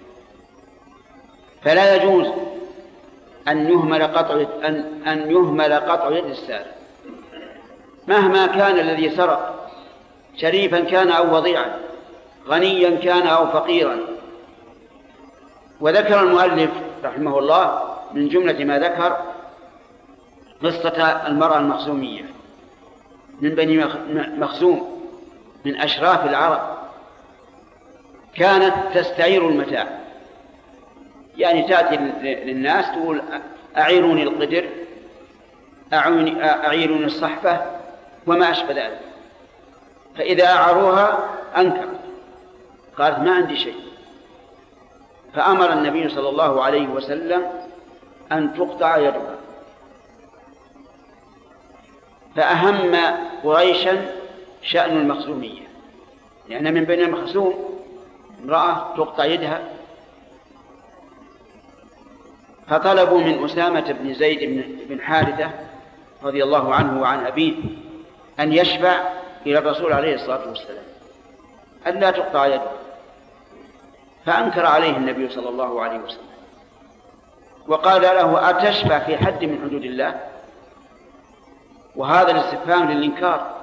فلا يجوز أن يهمل قطع أن أن يهمل قطع يد السارق مهما كان الذي سرق، شريفا كان أو وضيعا، غنيا كان أو فقيرا. وذكر المؤلف رحمه الله من جملة ما ذكر قصة المرأة المخزومية من بني مخزوم من أشراف العرب، كانت تستعير المتاع، يعني تأتي للناس تقول أعيروني القدر، أعيروني الصحفة وما أشبه ذلك. فإذا أعروها أنكرت، قالت ما عندي شيء. فأمر النبي صلى الله عليه وسلم أن تقطع يدها. فأهم قريشا شأن المخزومية، لأن من بين المخزوم امرأة تقطع يدها. فطلبوا من أسامة بن زيد بن حارثة رضي الله عنه وعن أبيه أن يشفع إلى الرسول عليه الصلاة والسلام أن لا تقطع يده، فأنكر عليه النبي صلى الله عليه وسلم وقال له أتشفع في حد من حدود الله؟ وهذا الاستفهام للإنكار.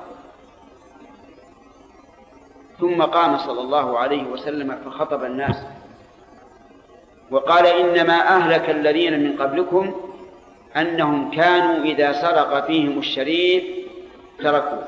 ثم قام صلى الله عليه وسلم فخطب الناس وقال إنما أهلك الذين من قبلكم أنهم كانوا إذا سرق فيهم الشريف تركوه،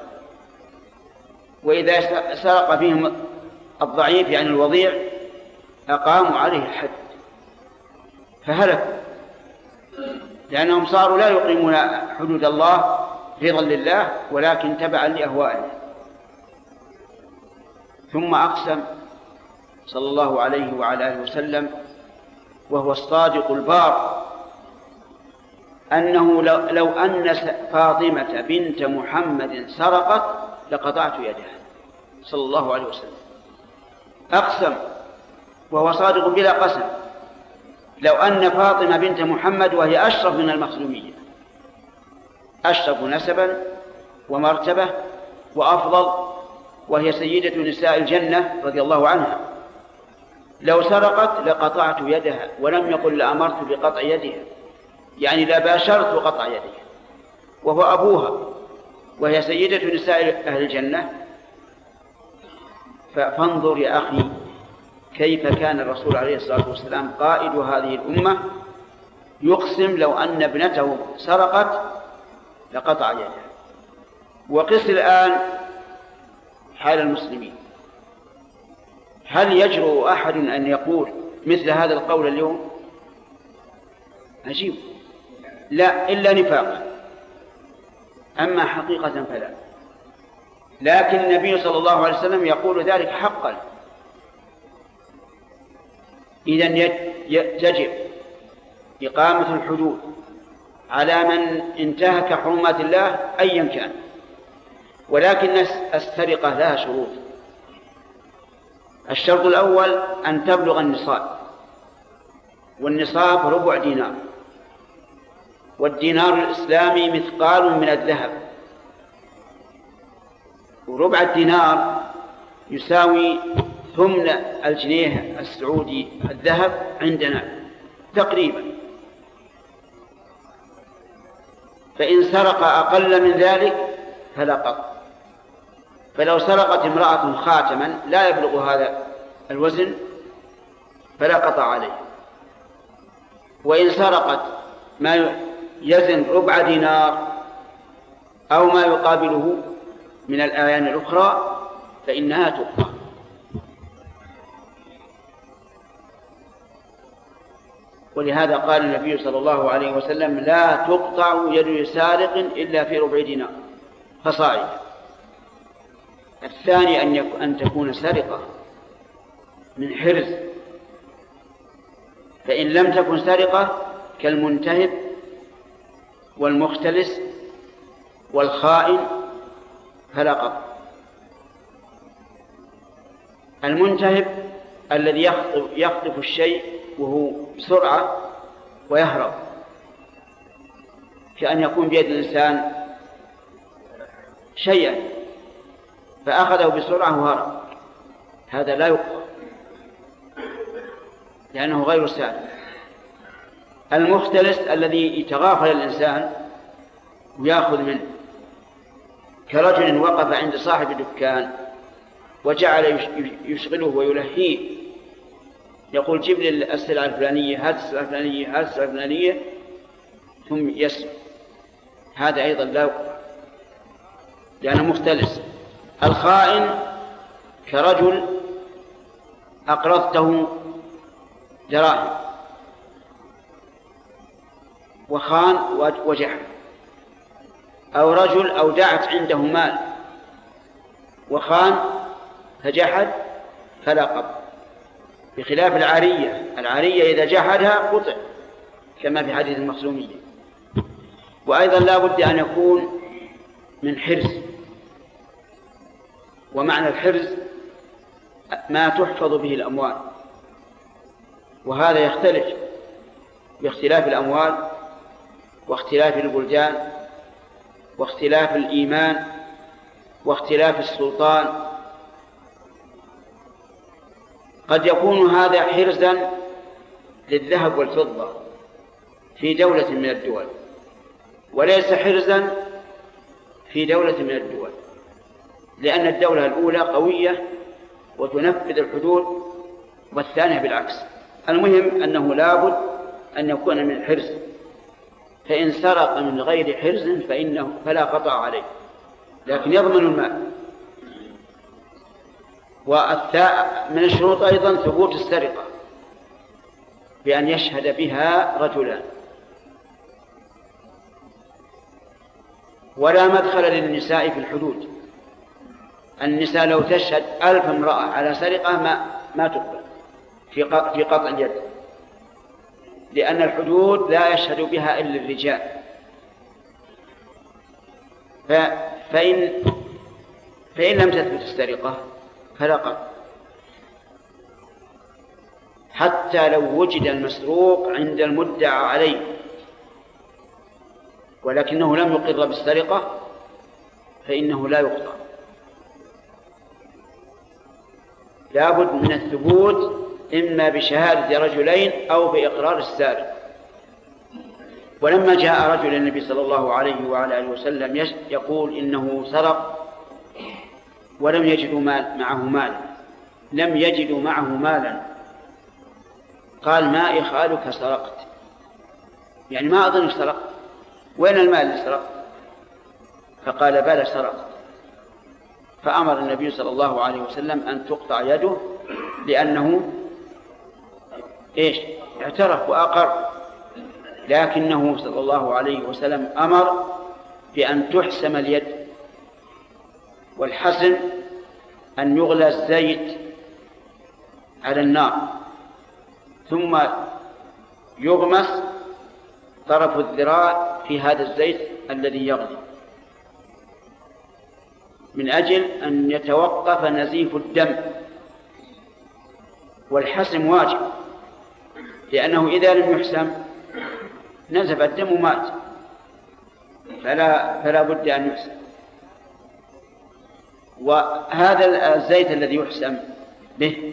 وإذا سرق فيهم الضعيف يعني الوضيع أقاموا عليه الحد فهلكوا، لأنهم صاروا لا يقيمون حدود الله رضا لله ولكن تبعا لأهوائهم. ثم أقسم صلى الله عليه وعلى آله وسلم وهو الصادق البار أنه لو, لو أن فاطمة بنت محمد سرقت لقطعت يدها صلى الله عليه وسلم. أقسم وهو صادق بلا قسم لو أن فاطمة بنت محمد وهي أشرف من المخزومية، أشرف نسبا ومرتبة وأفضل، وهي سيدة نساء الجنة رضي الله عنها، لو سرقت لقطعت يدها، ولم يقل لأمرت بقطع يدها، يعني لا باشرت قطع يدها، وهو أبوها وهي سيدة نساء أهل الجنة. فانظر يا أخي كيف كان الرسول عليه الصلاة والسلام قائد هذه الأمة يقسم لو أن ابنته سرقت لقطع يدها. وقس الآن حال المسلمين، هل يجرؤ أحد أن يقول مثل هذا القول اليوم؟ عجيب، لا إلا نفاقا، أما حقيقة فلا. لكن النبي صلى الله عليه وسلم يقول ذلك حقا. إذن يجب إقامة الحدود على من انتهك حرمات الله أيا كان، ولكن السرقة لها شروط. الشرط الأول أن تبلغ النصاب، والنصاب ربع دينار، والدينار الإسلامي مثقال من الذهب، وربع الدينار يساوي ثمن الجنيه السعودي الذهب عندنا تقريبا. فإن سرق أقل من ذلك فلا قطع. فلو سرقت امرأة خاتما لا يبلغ هذا الوزن فلا قطع عليه. وإن سرقت ما يزن ربع دينار أو ما يقابله من الآيان الأخرى فإنها تقطع. ولهذا قال النبي صلى الله عليه وسلم لا تقطع يد سارق إلا في ربع دينار فصاعد. الثاني أن, يك... أن تكون سرقة من حرز، فإن لم تكن سرقة كالمنتهب والمختلس والخائن فلا قطع. المنتهب الذي يخطف, يخطف الشيء وهو بسرعة ويهرب، كأن يكون بيد الإنسان شيئا فأخذه بسرعة وهرب، هذا لا يقطع لأنه غير سالم. المختلس الذي يتغافل الإنسان ويأخذ منه، كرجل وقف عند صاحب الدكان وجعل يشغله ويلهيه، يقول جيب لي السلعة الفلانية، هذه السلعة الفلانية، هذه السلعة الفلانية، ثم يسرق، هذا أيضا لا يقطع لأنه مختلس. الخائن كرجل أقرضته دراهم وخان وجحد، أو رجل أودعت عنده مال وخان فجحد فلا قطع، بخلاف العارية. العارية إذا جحدها قطع كما في حديث المخزومية. وأيضا لا بد أن يكون من حرز، ومعنى الحرز ما تحفظ به الأموال، وهذا يختلف باختلاف الأموال واختلاف البلدان واختلاف الإيمان واختلاف السلطان. قد يكون هذا حرزا للذهب والفضة في دولة من الدول، وليس حرزا في دولة من الدول، لأن الدولة الأولى قوية وتنفذ الحدود والثانية بالعكس. المهم أنه لابد أن يكون من الحرز، فإن سرق من غير حرز فإنه فلا قطع عليه، لكن يضمن المال. ومن الشروط أيضا ثبوت السرقة بأن يشهد بها رجلان. ولا مدخل للنساء في الحدود. النساء لو تشهد ألف امرأة على سرقة ما ما تقبل في في قطع اليد، لأن الحدود لا يشهد بها إلا الرجال. فإن فإن لم تثبت السرقة فلا قطع، حتى لو وجد المسروق عند المدعى عليه ولكنه لم يقر بالسرقة فإنه لا يقطع. لا بد من الثبوت إما بشهادة رجلين أو بإقرار السارق. ولما جاء رجل النبي صلى الله عليه وعلى آله وسلم يقول إنه سرق ولم يجدوا مال معه مالا لم يجدوا معه مالا قال: ما إخالك سرقت؟ يعني ما أظنك سرقت، وين المال اللي سرقت؟ فقال: بلى سرقت. فأمر النبي صلى الله عليه وسلم أن تقطع يده، لأنه إيش؟ اعترف وأقر. لكنه صلى الله عليه وسلم أمر بأن تحسم اليد، والحسم أن يغلى الزيت على النار ثم يغمس طرف الذراع في هذا الزيت الذي يغلي، من أجل أن يتوقف نزيف الدم. والحسم واجب، لأنه إذا لم يحسم نزف الدم ومات، فلا, فلا بد أن يحسم. وهذا الزيت الذي يحسم به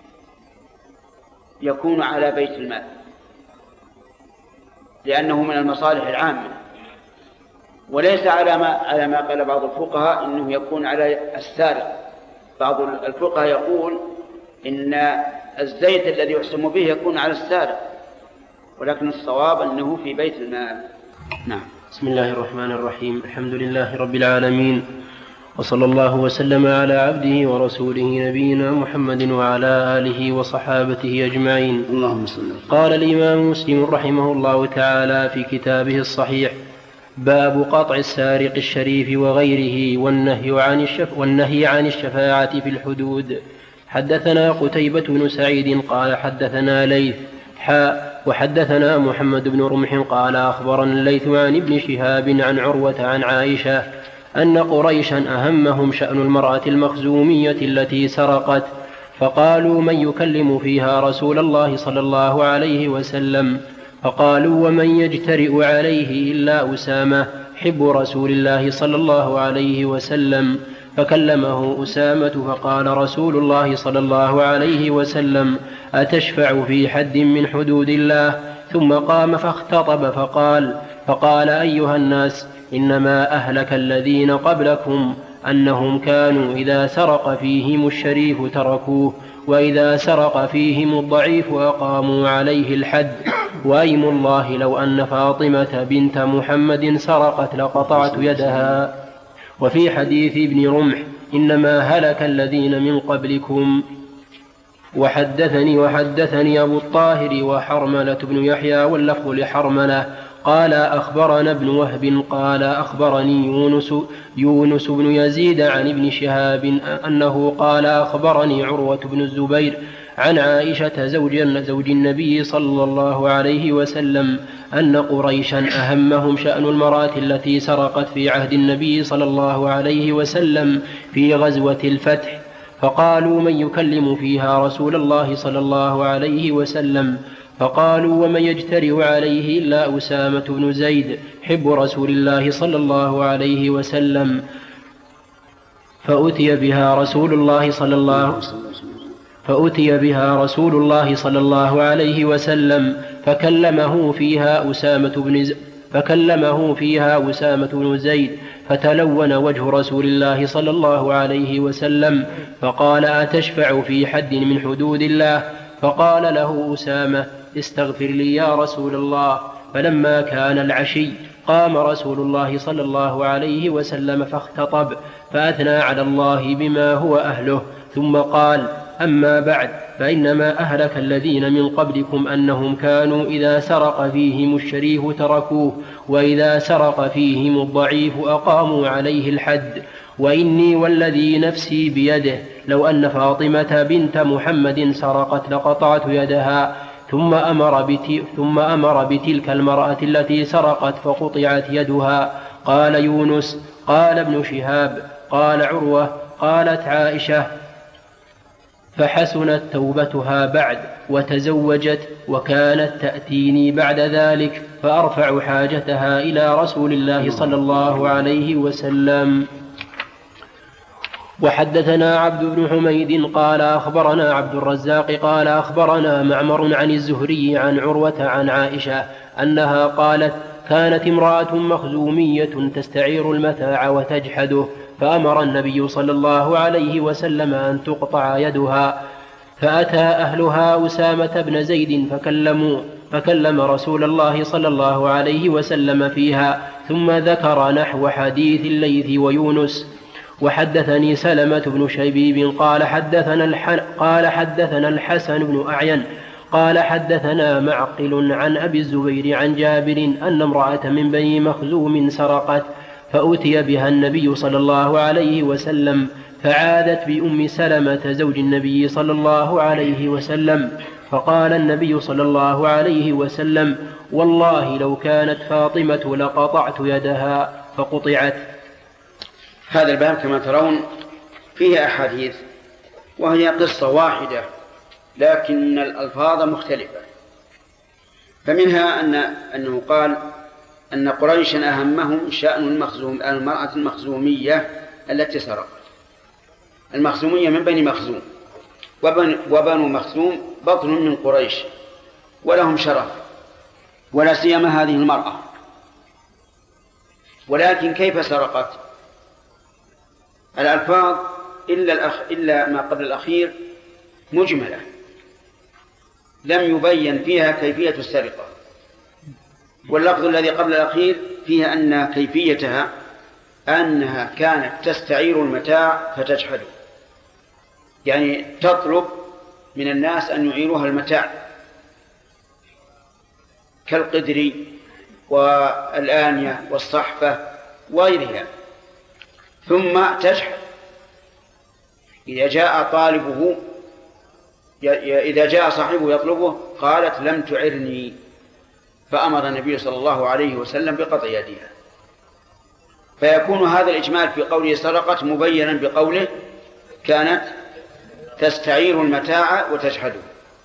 يكون على بيت المال، لأنه من المصالح العامة، وليس على ما, على ما قال بعض الفقهاء إنه يكون على السارق. بعض الفقهاء يقول إن الزيت الذي يحسم به يكون على السارق، ولكن الصواب أنه في بيت المال. نعم. بسم الله الرحمن الرحيم. الحمد لله رب العالمين، وصلى الله وسلم على عبده ورسوله نبينا محمد وعلى آله وصحابته أجمعين. اللهم صل. قال الإمام مسلم رحمه الله تعالى في كتابه الصحيح: باب قطع السارق الشريف وغيره والنهي عن الشف والنهي عن الشفاعة في الحدود. حدثنا قتيبة بن سعيد قال حدثنا ليث حاء وحدثنا محمد بن رمح قال أخبرنا الليث عن ابن شهاب عن عروة عن عائشة أن قريشا أهمهم شأن المرأة المخزومية التي سرقت، فقالوا: من يكلم فيها رسول الله صلى الله عليه وسلم؟ فقالوا: ومن يجترئ عليه إلا أسامة حب رسول الله صلى الله عليه وسلم. فكلمه أسامة فقال رسول الله صلى الله عليه وسلم: أتشفع في حد من حدود الله؟ ثم قام فاختطب فقال فقال أيها الناس، إنما أهلك الذين قبلكم أنهم كانوا إذا سرق فيهم الشريف تركوه، وإذا سرق فيهم الضعيف أقاموا عليه الحد، وأيم الله لو أن فاطمة بنت محمد سرقت لقطعت يدها. وفي حديث ابن رمح: إنما هلك الذين من قبلكم. وحدثني وحدثني أبو الطاهر وحرملة بن يحيى واللفظ لحرملة قال أخبرنا ابن وهب قال أخبرني يونس, يونس بن يزيد عن ابن شهاب أنه قال أخبرني عروة بن الزبير عن عائشة زوج, زوج النبي صلى الله عليه وسلم أن قريشا أهمهم شأن المرأة التي سرقت في عهد النبي صلى الله عليه وسلم في غزوة الفتح، فقالوا: من يكلم فيها رسول الله صلى الله عليه وسلم؟ فقالوا: ومن يجترئ عليه إلا أسامة بن زيد حب رسول الله صلى الله عليه وسلم. فأتي بها رسول الله صلى الله فأتي بها رسول الله صلى الله عليه وسلم فكلمه فيها أسامة بن زيد فكلمه فيها أسامة بن زيد فتلون وجه رسول الله صلى الله عليه وسلم فقال: أتشفع في حد من حدود الله؟ فقال له أسامة: استغفر لي يا رسول الله. فلما كان العشي قام رسول الله صلى الله عليه وسلم فاختطب فأثنى على الله بما هو أهله، ثم قال: أما بعد، فإنما أهلك الذين من قبلكم أنهم كانوا إذا سرق فيهم الشريف تركوه، وإذا سرق فيهم الضعيف أقاموا عليه الحد، وإني والذي نفسي بيده لو أن فاطمة بنت محمد سرقت لقطعت يدها. ثم أمر, بت... ثم أمر بتلك المرأة التي سرقت فقطعت يدها. قال يونس. قال ابن شهاب قال عروة قالت عائشة فحسنت توبتها بعد وتزوجت وكانت تأتيني بعد ذلك فأرفع حاجتها إلى رسول الله صلى الله عليه وسلم. وحدثنا عبد بن حميد قال أخبرنا عبد الرزاق قال أخبرنا معمر عن الزهري عن عروة عن عائشة أنها قالت كانت امرأة مخزومية تستعير المتاع وتجحده فأمر النبي صلى الله عليه وسلم أن تقطع يدها. فأتى أهلها أسامة بن زيد فكلموا فكلم رسول الله صلى الله عليه وسلم فيها ثم ذكر نحو حديث الليث ويونس. وحدثني سلمة بن شبيب قال حدثنا, الح... قال حدثنا الحسن بن أعين قال حدثنا معقل عن أبي الزبير عن جابر أن امرأة من بني مخزوم سرقت فأتي بها النبي صلى الله عليه وسلم فعادت بأم سلمة زوج النبي صلى الله عليه وسلم فقال النبي صلى الله عليه وسلم والله لو كانت فاطمة لقطعت يدها فقطعت. هذا الباب كما ترون فيه أحاديث وهي قصة واحدة لكن الألفاظ مختلفة. فمنها أن أنه قال أن قريشا أهمهم شأن المخزوم المرأة المخزومية التي سرقت. المخزومية من بني مخزوم وبن وبنو مخزوم بطن من قريش ولهم شرف ولا سيما هذه المرأة. ولكن كيف سرقت؟ الألفاظ إلا, الأخ إلا ما قبل الأخير مجملة لم يبين فيها كيفية السرقة، واللفظ الذي قبل الأخير فيها أن كيفيتها أنها كانت تستعير المتاع فتجحده، يعني تطلب من الناس أن يعيروها المتاع كالقدر والآنية والصحفة وغيرها ثم تجحد. إذا جاء طالبه إذا جاء صاحبه يطلبه قالت لم تعرني، فأمر النبي صلى الله عليه وسلم بقطع يدها. فيكون هذا الإجمال في قوله سرقت مبينا بقوله كانت تستعير المتاع وتجحده.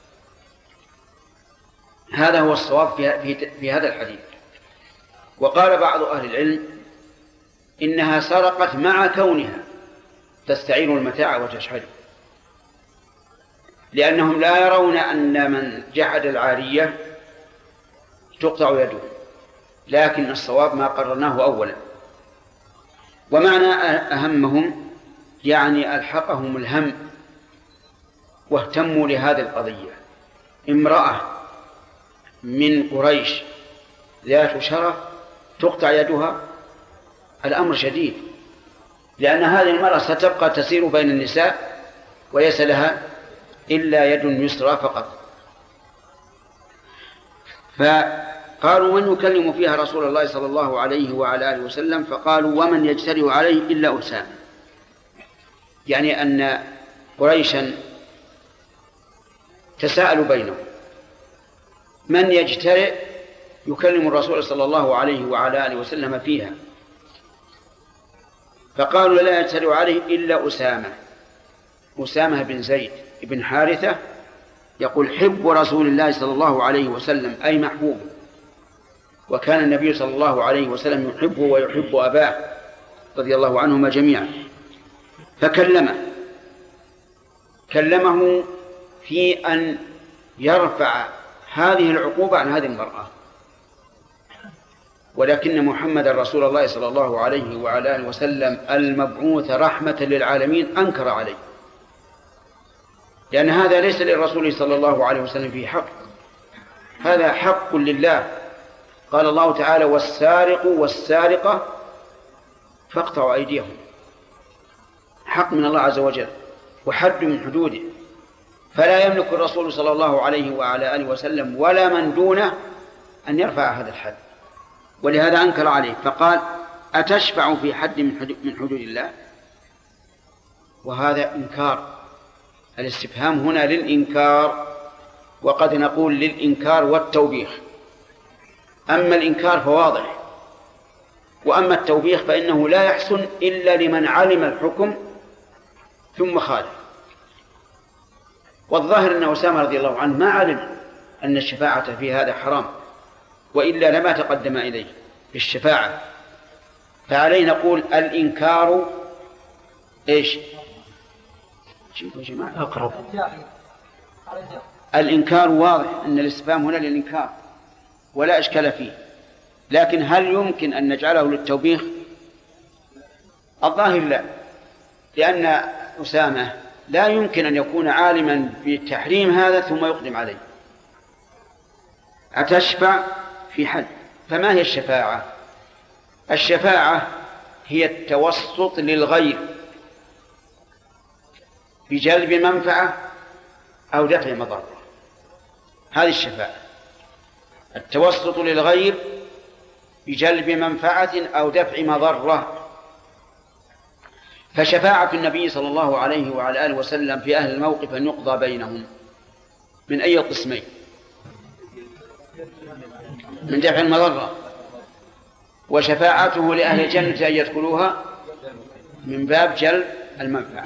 هذا هو الصواب في, في هذا الحديث. وقال بعض أهل العلم إنها سرقت مع كونها تستعير المتاع وتجحده، لأنهم لا يرون أن من جحد العارية تقطع يده، لكن الصواب ما قررناه أولا. ومعنى أهمهم يعني ألحقهم الهم واهتموا لهذه القضية. امرأة من قريش ذات شرف تقطع يدها، الأمر شديد، لأن هذه المرأة ستبقى تسير بين النساء وليس لها إلا يد يسرى فقط. فقالوا من يكلم فيها رسول الله صلى الله عليه وعلى آله وسلم؟ فقالوا ومن يجترئ عليه إلا أسامة، يعني أن قريشا تساءلوا بينهم من يجترئ يكلم الرسول صلى الله عليه وعلى آله وسلم فيها، فقالوا لا يجترئ عليه إلا أسامة. أسامة بن زيد بن حارثة يقول حب رسول الله صلى الله عليه وسلم أي محبوب، وكان النبي صلى الله عليه وسلم يحبه ويحب أباه رضي الله عنهما جميعا. فكلمه كلمه في أن يرفع هذه العقوبة عن هذه المرأة، ولكن محمد رسول الله صلى الله عليه وعلى آله وسلم المبعوث رحمة للعالمين أنكر عليه، لأن هذا ليس للرسول صلى الله عليه وسلم فيه حق، هذا حق لله. قال الله تعالى والسارق والسارقة فاقطعوا أيديهم، حق من الله عز وجل وحد من حدوده، فلا يملك الرسول صلى الله عليه وعلى آله وسلم ولا من دونه أن يرفع هذا الحد، ولهذا أنكر عليه. فقال أتشفع في حد من حدود الله؟ وهذا إنكار. الاستفهام هنا للإنكار، وقد نقول للإنكار والتوبيخ. أما الإنكار فواضح، وأما التوبيخ فإنه لا يحسن إلا لمن علم الحكم ثم خالف. والظاهر أن أسامة رضي الله عنه ما علم أن الشفاعة في هذا حرام، وإلا لما تقدم إليه بالشفاعة. فعليه نقول الإنكار إيش؟ شوفوا يا جماعة أقرب. الإنكار واضح أن الاستفهام هنا للإنكار ولا إشكال فيه، لكن هل يمكن أن نجعله للتوبيخ؟ الظاهر لا، لأن أسامة لا يمكن أن يكون عالما بتحريم هذا ثم يقدم عليه. أتشفع في حد؟ فما هي الشفاعة؟ الشفاعة هي التوسط للغير بجلب منفعة أو دفع مضرة. هذه الشفاعة، التوسط للغير بجلب منفعة أو دفع مضرة. فشفاعة النبي صلى الله عليه وعلى آله وسلم في أهل الموقف أن يقضى بينهم من أي قسمين؟ من دفع المضرة. وشفاعته لأهل الجنة أن يدخلوها من باب جلب المنفعة.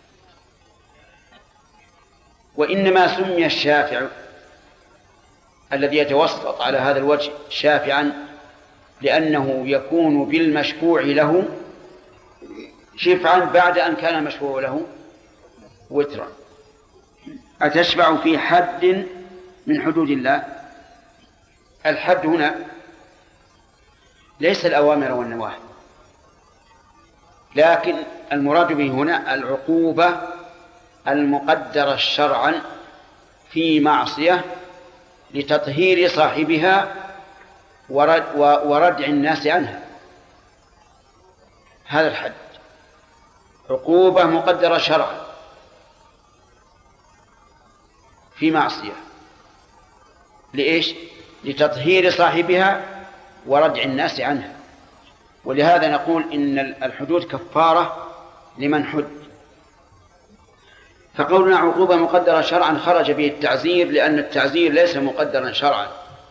وإنما سمي الشافع الذي يتوسط على هذا الوجه شافعا لأنه يكون بالمشفوع له شفعا بعد أن كان المشفوع له وترا. أتشفع في حد من حدود الله؟ الحد هنا ليس الأوامر والنواهي، لكن المراد به هنا العقوبة المقدرة شرعا في معصية لتطهير صاحبها وردع الناس عنها. هذا الحد عقوبة مقدرة شرعا في معصية، لإيش؟ لتطهير صاحبها وردع الناس عنها. ولهذا نقول إن الحدود كفارة لمن حد. فقولنا عقوبة مقدرة شرعا خرج به التعزير، لأن التعزير ليس مقدرا شرعا.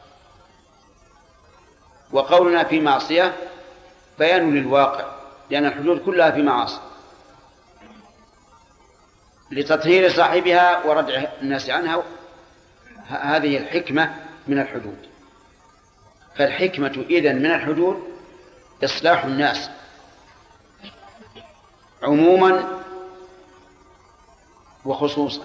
وقولنا في معصية بيان للواقع، لأن الحدود كلها في معاصي لتطهير صاحبها وردع الناس عنها. هذه الحكمة من الحدود. فالحكمة إذن من الحدود إصلاح الناس عموما وخصوصا.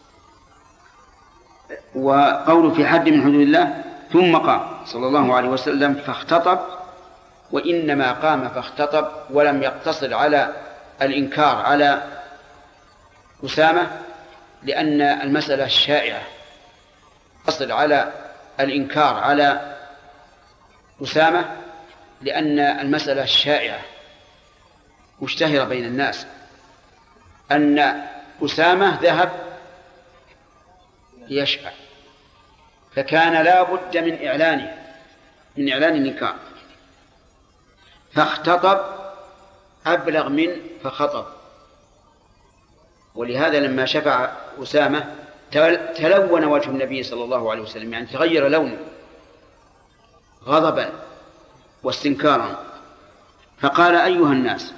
وقول في حد من حدود الله. ثم قام صلى الله عليه وسلم فاختطب، وإنما قام فاختطب ولم يقتصر على الإنكار على أسامة، لأن المسألة الشائعة يقتصر على الإنكار على أسامة لأن المسألة الشائعة مشتهرة بين الناس أن أسامة ذهب ليشفع، فكان لا بد من إعلانه من إعلان النكاح. فاختطب أبلغ من فخطب. ولهذا لما شفع أسامة تلون وجه النبي صلى الله عليه وسلم، يعني تغير لونه غضبا واستنكارا. فقال أيها الناس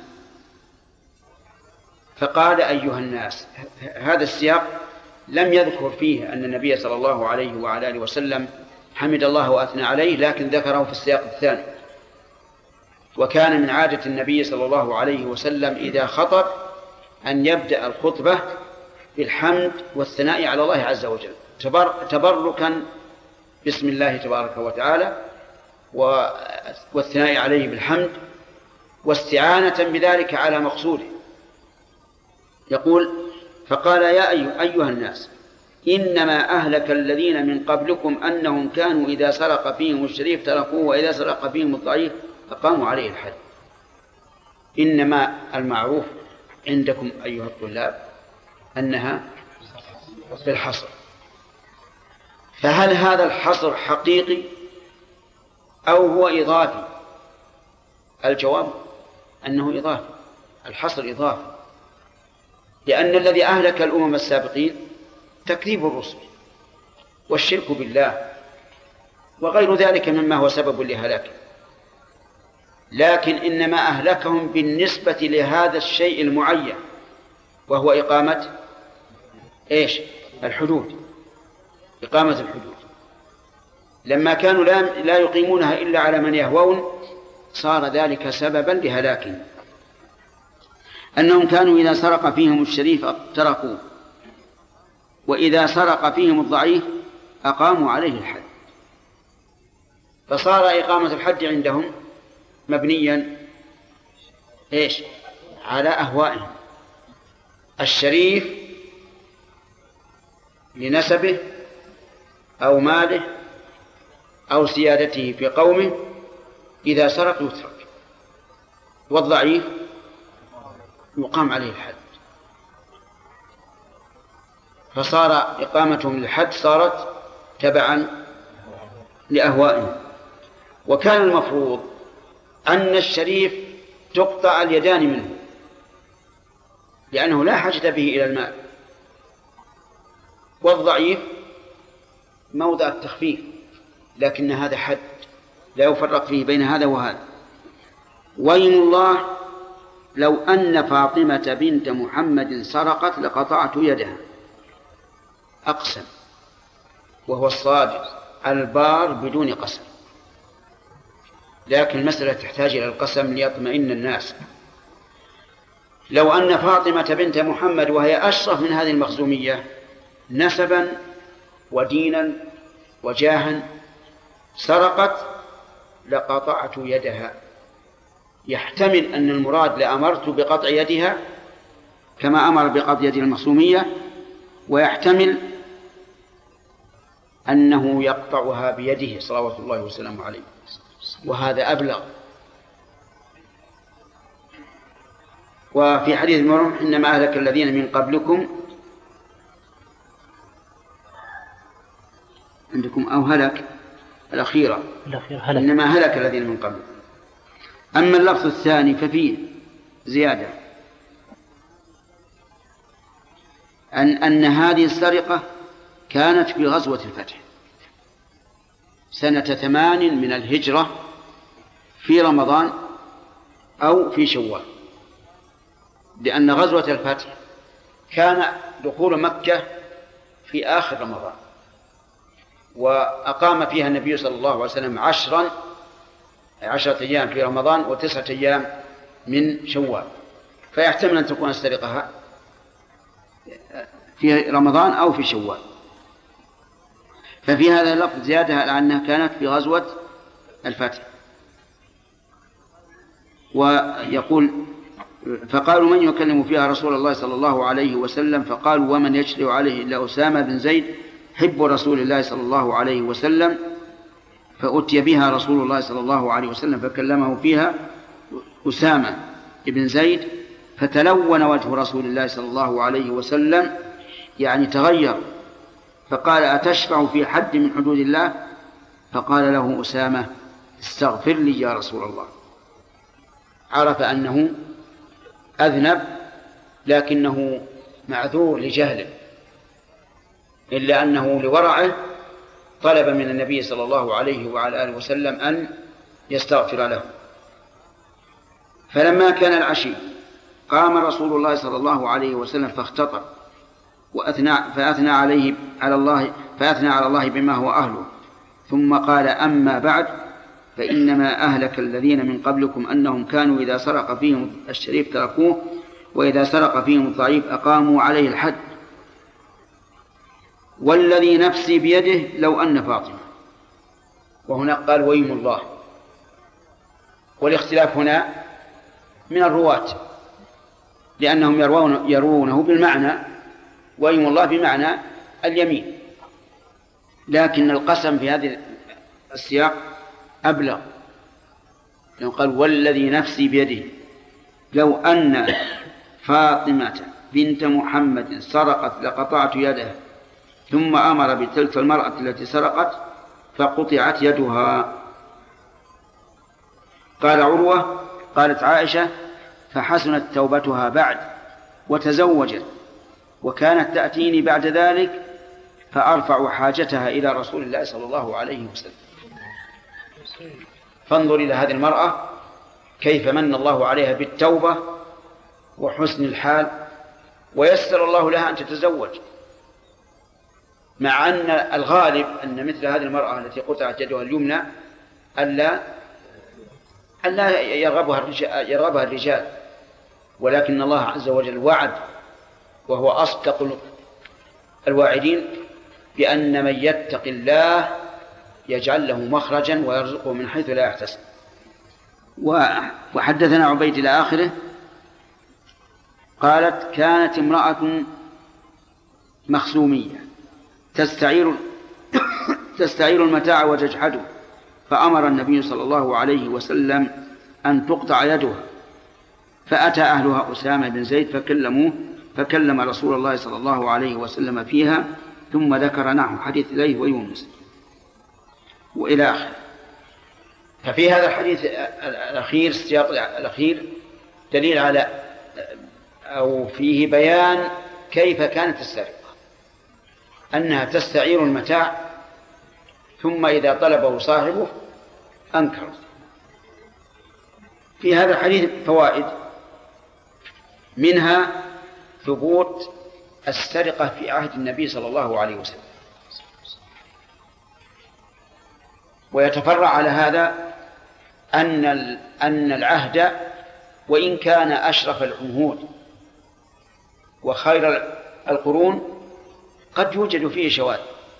فقال أيها الناس هذا السياق لم يذكر فيه أن النبي صلى الله عليه وعلى آله وسلم حمد الله وأثنى عليه، لكن ذكره في السياق الثاني. وكان من عادة النبي صلى الله عليه وسلم إذا خطب أن يبدأ الخطبة بالحمد والثناء على الله عز وجل، تبركا بسم الله تبارك وتعالى والثناء عليه بالحمد واستعانة بذلك على مقصوده. يقول فقال يا أيها الناس إنما أهلك الذين من قبلكم أنهم كانوا إذا سرق فيهم الشريف تركوه وإذا سرق فيهم الضعيف أقاموا عليه الحد. إنما المعروف عندكم أيها الطلاب أنها بالحصر. فهل هذا الحصر حقيقي أو هو إضافي؟ الجواب أنه إضافي، الحصر إضافي، لأن الذي أهلك الأمم السابقين تكذيب الرسل والشرك بالله وغير ذلك مما هو سبب لهلاكه، لكن إنما أهلكهم بالنسبة لهذا الشيء المعين وهو إقامة إيش؟ الحدود، إقامة الحدود. لما كانوا لا يقيمونها إلا على من يهوون صار ذلك سببا لهلاكهم. أنهم كانوا إذا سرق فيهم الشريف تركوه، وإذا سرق فيهم الضعيف أقاموا عليه الحد، فصار إقامة الحد عندهم مبنيا إيش؟ على أهوائهم. الشريف لنسبه أو ماله أو سيادته في قومه إذا سرق يترك، والضعيف يقام عليه الحد. فصار إقامتهم للحد صارت تبعا لأهوائهم. وكان المفروض أن الشريف تقطع اليدان منه لأنه لا حاجة به إلى المال، والضعيف موضع التخفيف، لكن هذا حد لا يفرق فيه بين هذا وهذا. ويم الله لو أن فاطمة بنت محمد سرقت لقطعت يدها، أقسم، وهو الصادق البار بدون قسم. لكن المسألة تحتاج إلى القسم ليطمئن الناس. لو أن فاطمة بنت محمد وهي أشرف من هذه المخزومية نسبا ودينا وجاها سرقت لقطعت يدها، يحتمل أن المراد لأمرت بقطع يدها كما أمر بقطع يد المخزومية، ويحتمل أنه يقطعها بيده صلوات الله وسلامه عليه، وهذا أبلغ. وفي حديث ابن عمر إنما أهلك الذين من قبلكم عندكم أو هلك الأخيرة هلك. إنما هلك الذين من قبلكم. أما اللفظ الثاني ففيه زيادة أن أن هذه السرقة كانت في غزوة الفتح سنة ثمان من الهجرة في رمضان أو في شوال، لأن غزوة الفتح كان دخول مكة في آخر رمضان، وأقام فيها النبي صلى الله عليه وسلم عشرا عشرة أيام في رمضان وتسعة أيام من شوال، فيحتمل أن تكون السرقة في رمضان أو في شوال. ففي هذا اللفظ زيادة على أنها كانت في غزوة الفتح. ويقول فقالوا من يكلم فيها رسول الله صلى الله عليه وسلم؟ فقالوا ومن يشرع عليه إلا أسامة بن زيد حب رسول الله صلى الله عليه وسلم. فأتي بها رسول الله صلى الله عليه وسلم فكلمه فيها أسامة بن زيد، فتلون وجه رسول الله صلى الله عليه وسلم، يعني تغير، فقال أتشفع في حد من حدود الله؟ فقال له أسامة استغفر لي يا رسول الله. عرف أنه أذنب لكنه معذور لجهله، إلا أنه لورعه طلب من النبي صلى الله عليه وعلى آله وسلم أن يستغفر له. فلما كان العشي قام رسول الله صلى الله عليه وسلم فاختطر وأثنى فأثنى عليه على الله فأثنى على الله بما هو أهله، ثم قال أما بعد فإنما أهلك الذين من قبلكم أنهم كانوا إذا سرق فيهم الشريف تركوه، وإذا سرق فيهم الضعيف أقاموا عليه الحد، والذي نفسي بيده لو أن فاطمة. وهنا قال ويم الله، والاختلاف هنا من الرواة لأنهم يروون يروونه بالمعنى ويم الله بمعنى اليمين، لكن القسم في هذه السياق أبلغ، لأنه قال والذي نفسي بيده لو أن فاطمة بنت محمد سرقت لقطعت يدها، ثم أمر بتلك المرأة التي سرقت فقطعت يدها. قال عروة قالت عائشة فحسنت توبتها بعد وتزوجت وكانت تأتيني بعد ذلك فأرفع حاجتها إلى رسول الله صلى الله عليه وسلم. فانظر إلى هذه المرأة كيف من الله عليها بالتوبة وحسن الحال، ويسر الله لها أن تتزوج، مع أن الغالب أن مثل هذه المرأة التي قطعت يدها اليمنى ألا ألا يرغبها الرجال, يرغبها الرجال، ولكن الله عز وجل وعد وهو أصدق الواعدين بأن من يتق الله يجعل له مخرجا ويرزقه من حيث لا يحتسب. وحدثنا عبيد إلى آخره قالت كانت امرأة مخزومية تستعير تستعير المتاع وتجحده، فأمر النبي صلى الله عليه وسلم أن تقطع يدها، فأتى أهلها أسامة بن زيد فكلموه فكلم رسول الله صلى الله عليه وسلم فيها، ثم ذكر نحو حديث ليث ويونس وإلى آخره. ففي هذا الحديث الأخير السياق الأخير دليل على أو فيه بيان كيف كانت السرقة، أنها تستعير المتاع ثم إذا طلبه صاحبه أنكر. في هذا الحديث فوائد، منها ثبوت السرقة في عهد النبي صلى الله عليه وسلم، ويتفرع على هذا أن أن العهد وإن كان أشرف العهود وخير القرون قد يوجد فيه شواذ،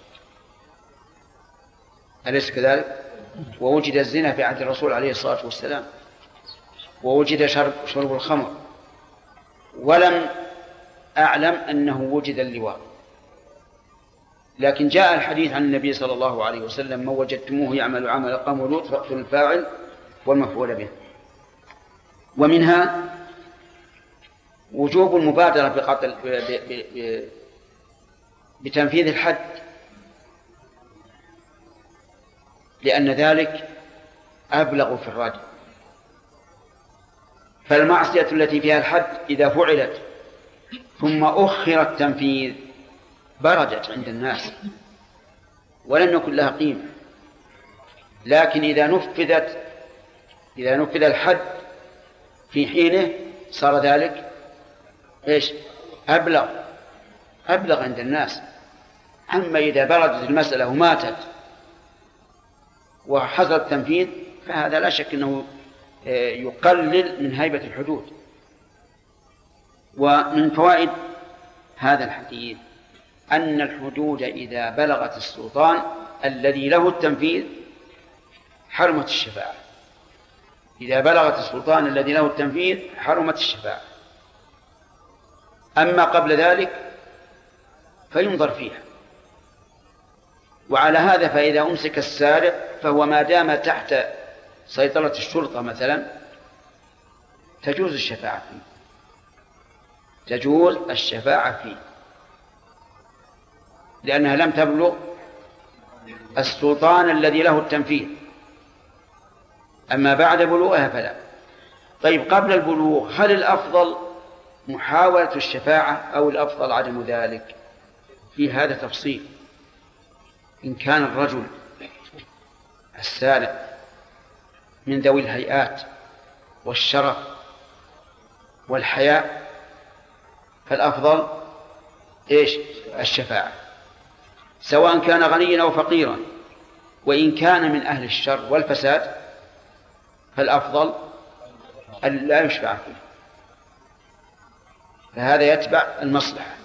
أليس كذلك؟ ووجد الزنا في عهد الرسول عليه الصلاة والسلام، ووجد شرب, شرب الخمر، ولم أعلم أنه وجد اللواء. لكن جاء الحديث عن النبي صلى الله عليه وسلم من وجدتموه يعمل عمل قوم لوط فاقتلوا الفاعل والمفعول به. ومنها وجوب المبادرة بقتل بتنفيذ الحد، لأن ذلك أبلغ في الرد. فالمعصية التي فيها الحد إذا فعلت ثم أخر التنفيذ بردت عند الناس ولم يكن لها قيمة، لكن إذا نفذت إذا نفذ الحد في حينه صار ذلك إيش؟ أبلغ أبلغ عند الناس. أما إذا بردت المسألة وماتت وحصل التنفيذ فهذا لا شك أنه يقلل من هيبة الحدود. ومن فوائد هذا الحديث أن الحدود إذا بلغت السلطان الذي له التنفيذ حرمت الشفاعة. إذا بلغت السلطان الذي له التنفيذ حرمت الشفاعة. أما قبل ذلك فينظر فيها. وعلى هذا فإذا أمسك السارق فهو ما دام تحت سيطرة الشرطة مثلا تجوز الشفاعة فيه تجوز الشفاعة فيه لأنها لم تبلغ السلطان الذي له التنفيذ. أما بعد بلوغها فلا. طيب قبل البلوغ هل الأفضل محاولة الشفاعة أو الأفضل عدم ذلك؟ في هذا تفصيل. إن كان الرجل السارق من ذوي الهيئات والشرف والحياء فالأفضل إيش؟ الشفاعة، سواء كان غنيا أو فقيرا. وإن كان من أهل الشر والفساد فالأفضل أن لا يشفع فيه، فهذا يتبع المصلحة.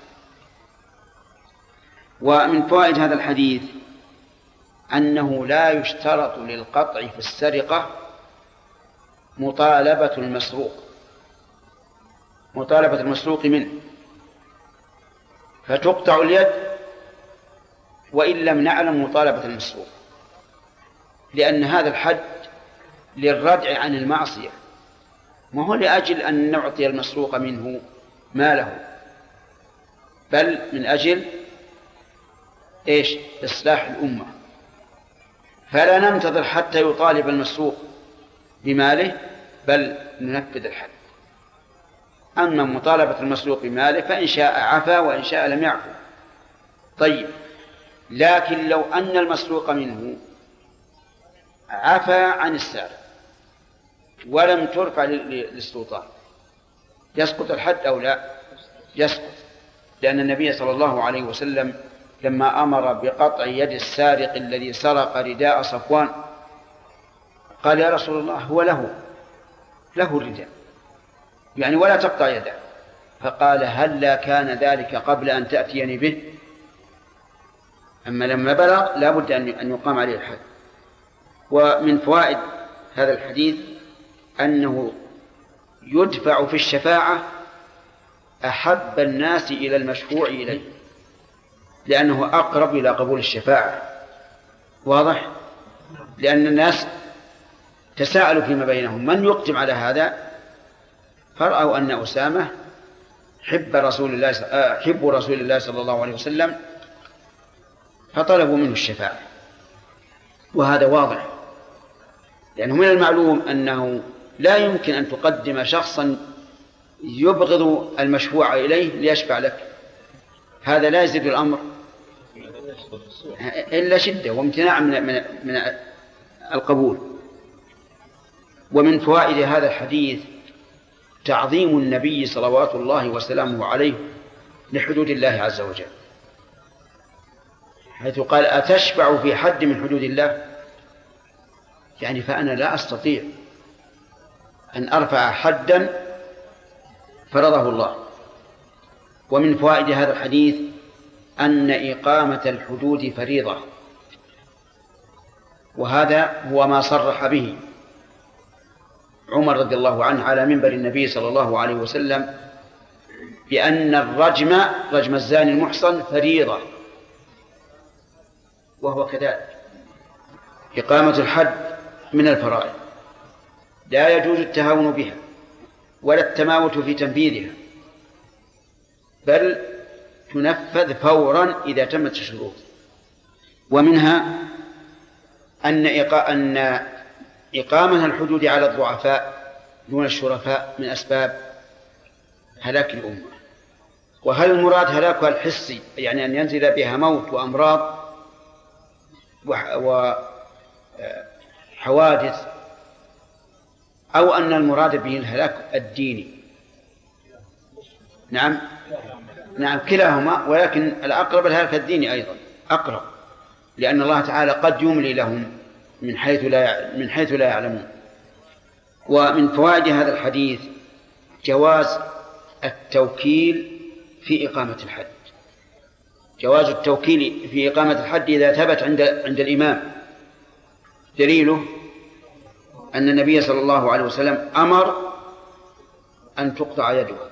ومن فوائد هذا الحديث أنه لا يشترط للقطع في السرقة مطالبة المسروق مطالبة المسروق منه، فتقطع اليد وإن لم نعلم مطالبة المسروق، لأن هذا الحد للردع عن المعصية، ما هو لأجل أن نعطي المسروق منه ماله، بل من أجل إيش؟ إصلاح الأمة. فلا ننتظر حتى يطالب المسروق بماله بل ننفذ الحد. أما مطالبة المسروق بماله فإن شاء عفا وإن شاء لم يعفو. طيب، لكن لو أن المسروق منه عفا عن السارق ولم ترفع للسلطان يسقط الحد أو لا؟ يسقط، لأن النبي صلى الله عليه وسلم لما أمر بقطع يد السارق الذي سرق رداء صفوان قال يا رسول الله هو له له الرداء يعني ولا تقطع يده، فقال هلا كان ذلك قبل أن تأتيني به؟ أما لما بلغ لا بد أن يقام عليه الحد. ومن فوائد هذا الحديث أنه يدفع في الشفاعة أحب الناس إلى المشفوع إليه، لأنه أقرب إلى قبول الشفاعة. واضح؟ لأن الناس تساءلوا فيما بينهم من يقدم على هذا، فرأوا أن أسامة حب رسول الله حب رسول الله صلى الله عليه وسلم فطلبوا منه الشفاعة. وهذا واضح، لأنه من المعلوم أنه لا يمكن أن تقدم شخصا يبغض المشفوع إليه ليشفع لك، هذا لا يزيد الأمر إلا شدة وامتناع من, من, من القبول. ومن فوائد هذا الحديث تعظيم النبي صلوات الله وسلامه عليه لحدود الله عز وجل، حيث قال أتشفع في حد من حدود الله، يعني فأنا لا أستطيع أن أرفع حدا فرضه الله. ومن فوائد هذا الحديث أن إقامة الحدود فريضة، وهذا هو ما صرح به عمر رضي الله عنه على منبر النبي صلى الله عليه وسلم بأن الرجم رجم الزاني المحصن فريضة، وهو كذلك. إقامة الحد من الفرائض لا يجوز التهاون بها ولا التماوت في تنفيذها، بل تنفذ فورا إذا تمت الشروط. ومنها أن أن إقامة الحدود على الضعفاء دون الشرفاء من أسباب هلاك الأمة. وهل المراد هلاكها الحسي، يعني أن ينزل بها موت وأمراض وحوادث، أو أن المراد به الهلاك الديني؟ نعم نعم كلاهما، ولكن الأقرب الهلاك الديني أيضا أقرب، لأن الله تعالى قد يملي لهم من حيث لا من حيث لا يعلمون. ومن فوائد هذا الحديث جواز التوكيل في إقامة الحد، جواز التوكيل في إقامة الحد إذا ثبت عند عند الإمام. دليله أن النبي صلى الله عليه وسلم أمر أن تقطع يدها،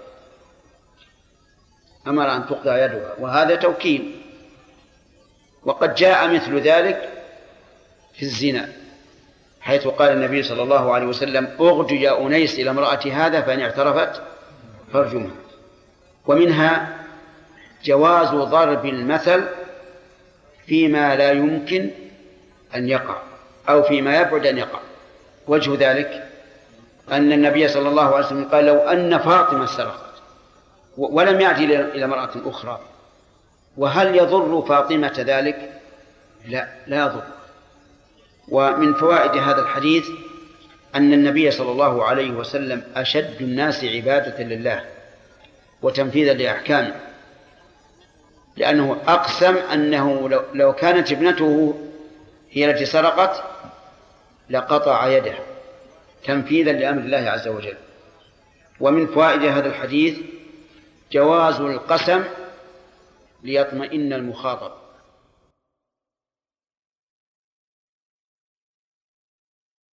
أمر أن تقطع يدها، وهذا توكيل. وقد جاء مثل ذلك في الزنا، حيث قال النبي صلى الله عليه وسلم أغدي يا أنيس إلى امرأة هذا فإن اعترفت فارجمها. ومنها جواز ضرب المثل فيما لا يمكن أن يقع أو فيما يبعد أن يقع. وجه ذلك أن النبي صلى الله عليه وسلم قال لو أن فاطمة سرقت ولم يأتي إلى امرأة أخرى، وهل يضر فاطمة ذلك؟ لا لا يضر. ومن فوائد هذا الحديث أن النبي صلى الله عليه وسلم أشد الناس عبادة لله وتنفيذا لأحكامه، لأنه أقسم أنه لو كانت ابنته هي التي سرقت لقطع يدها تنفيذا لأمر الله عز وجل. ومن فوائد هذا الحديث جواز القسم ليطمئن المخاطب،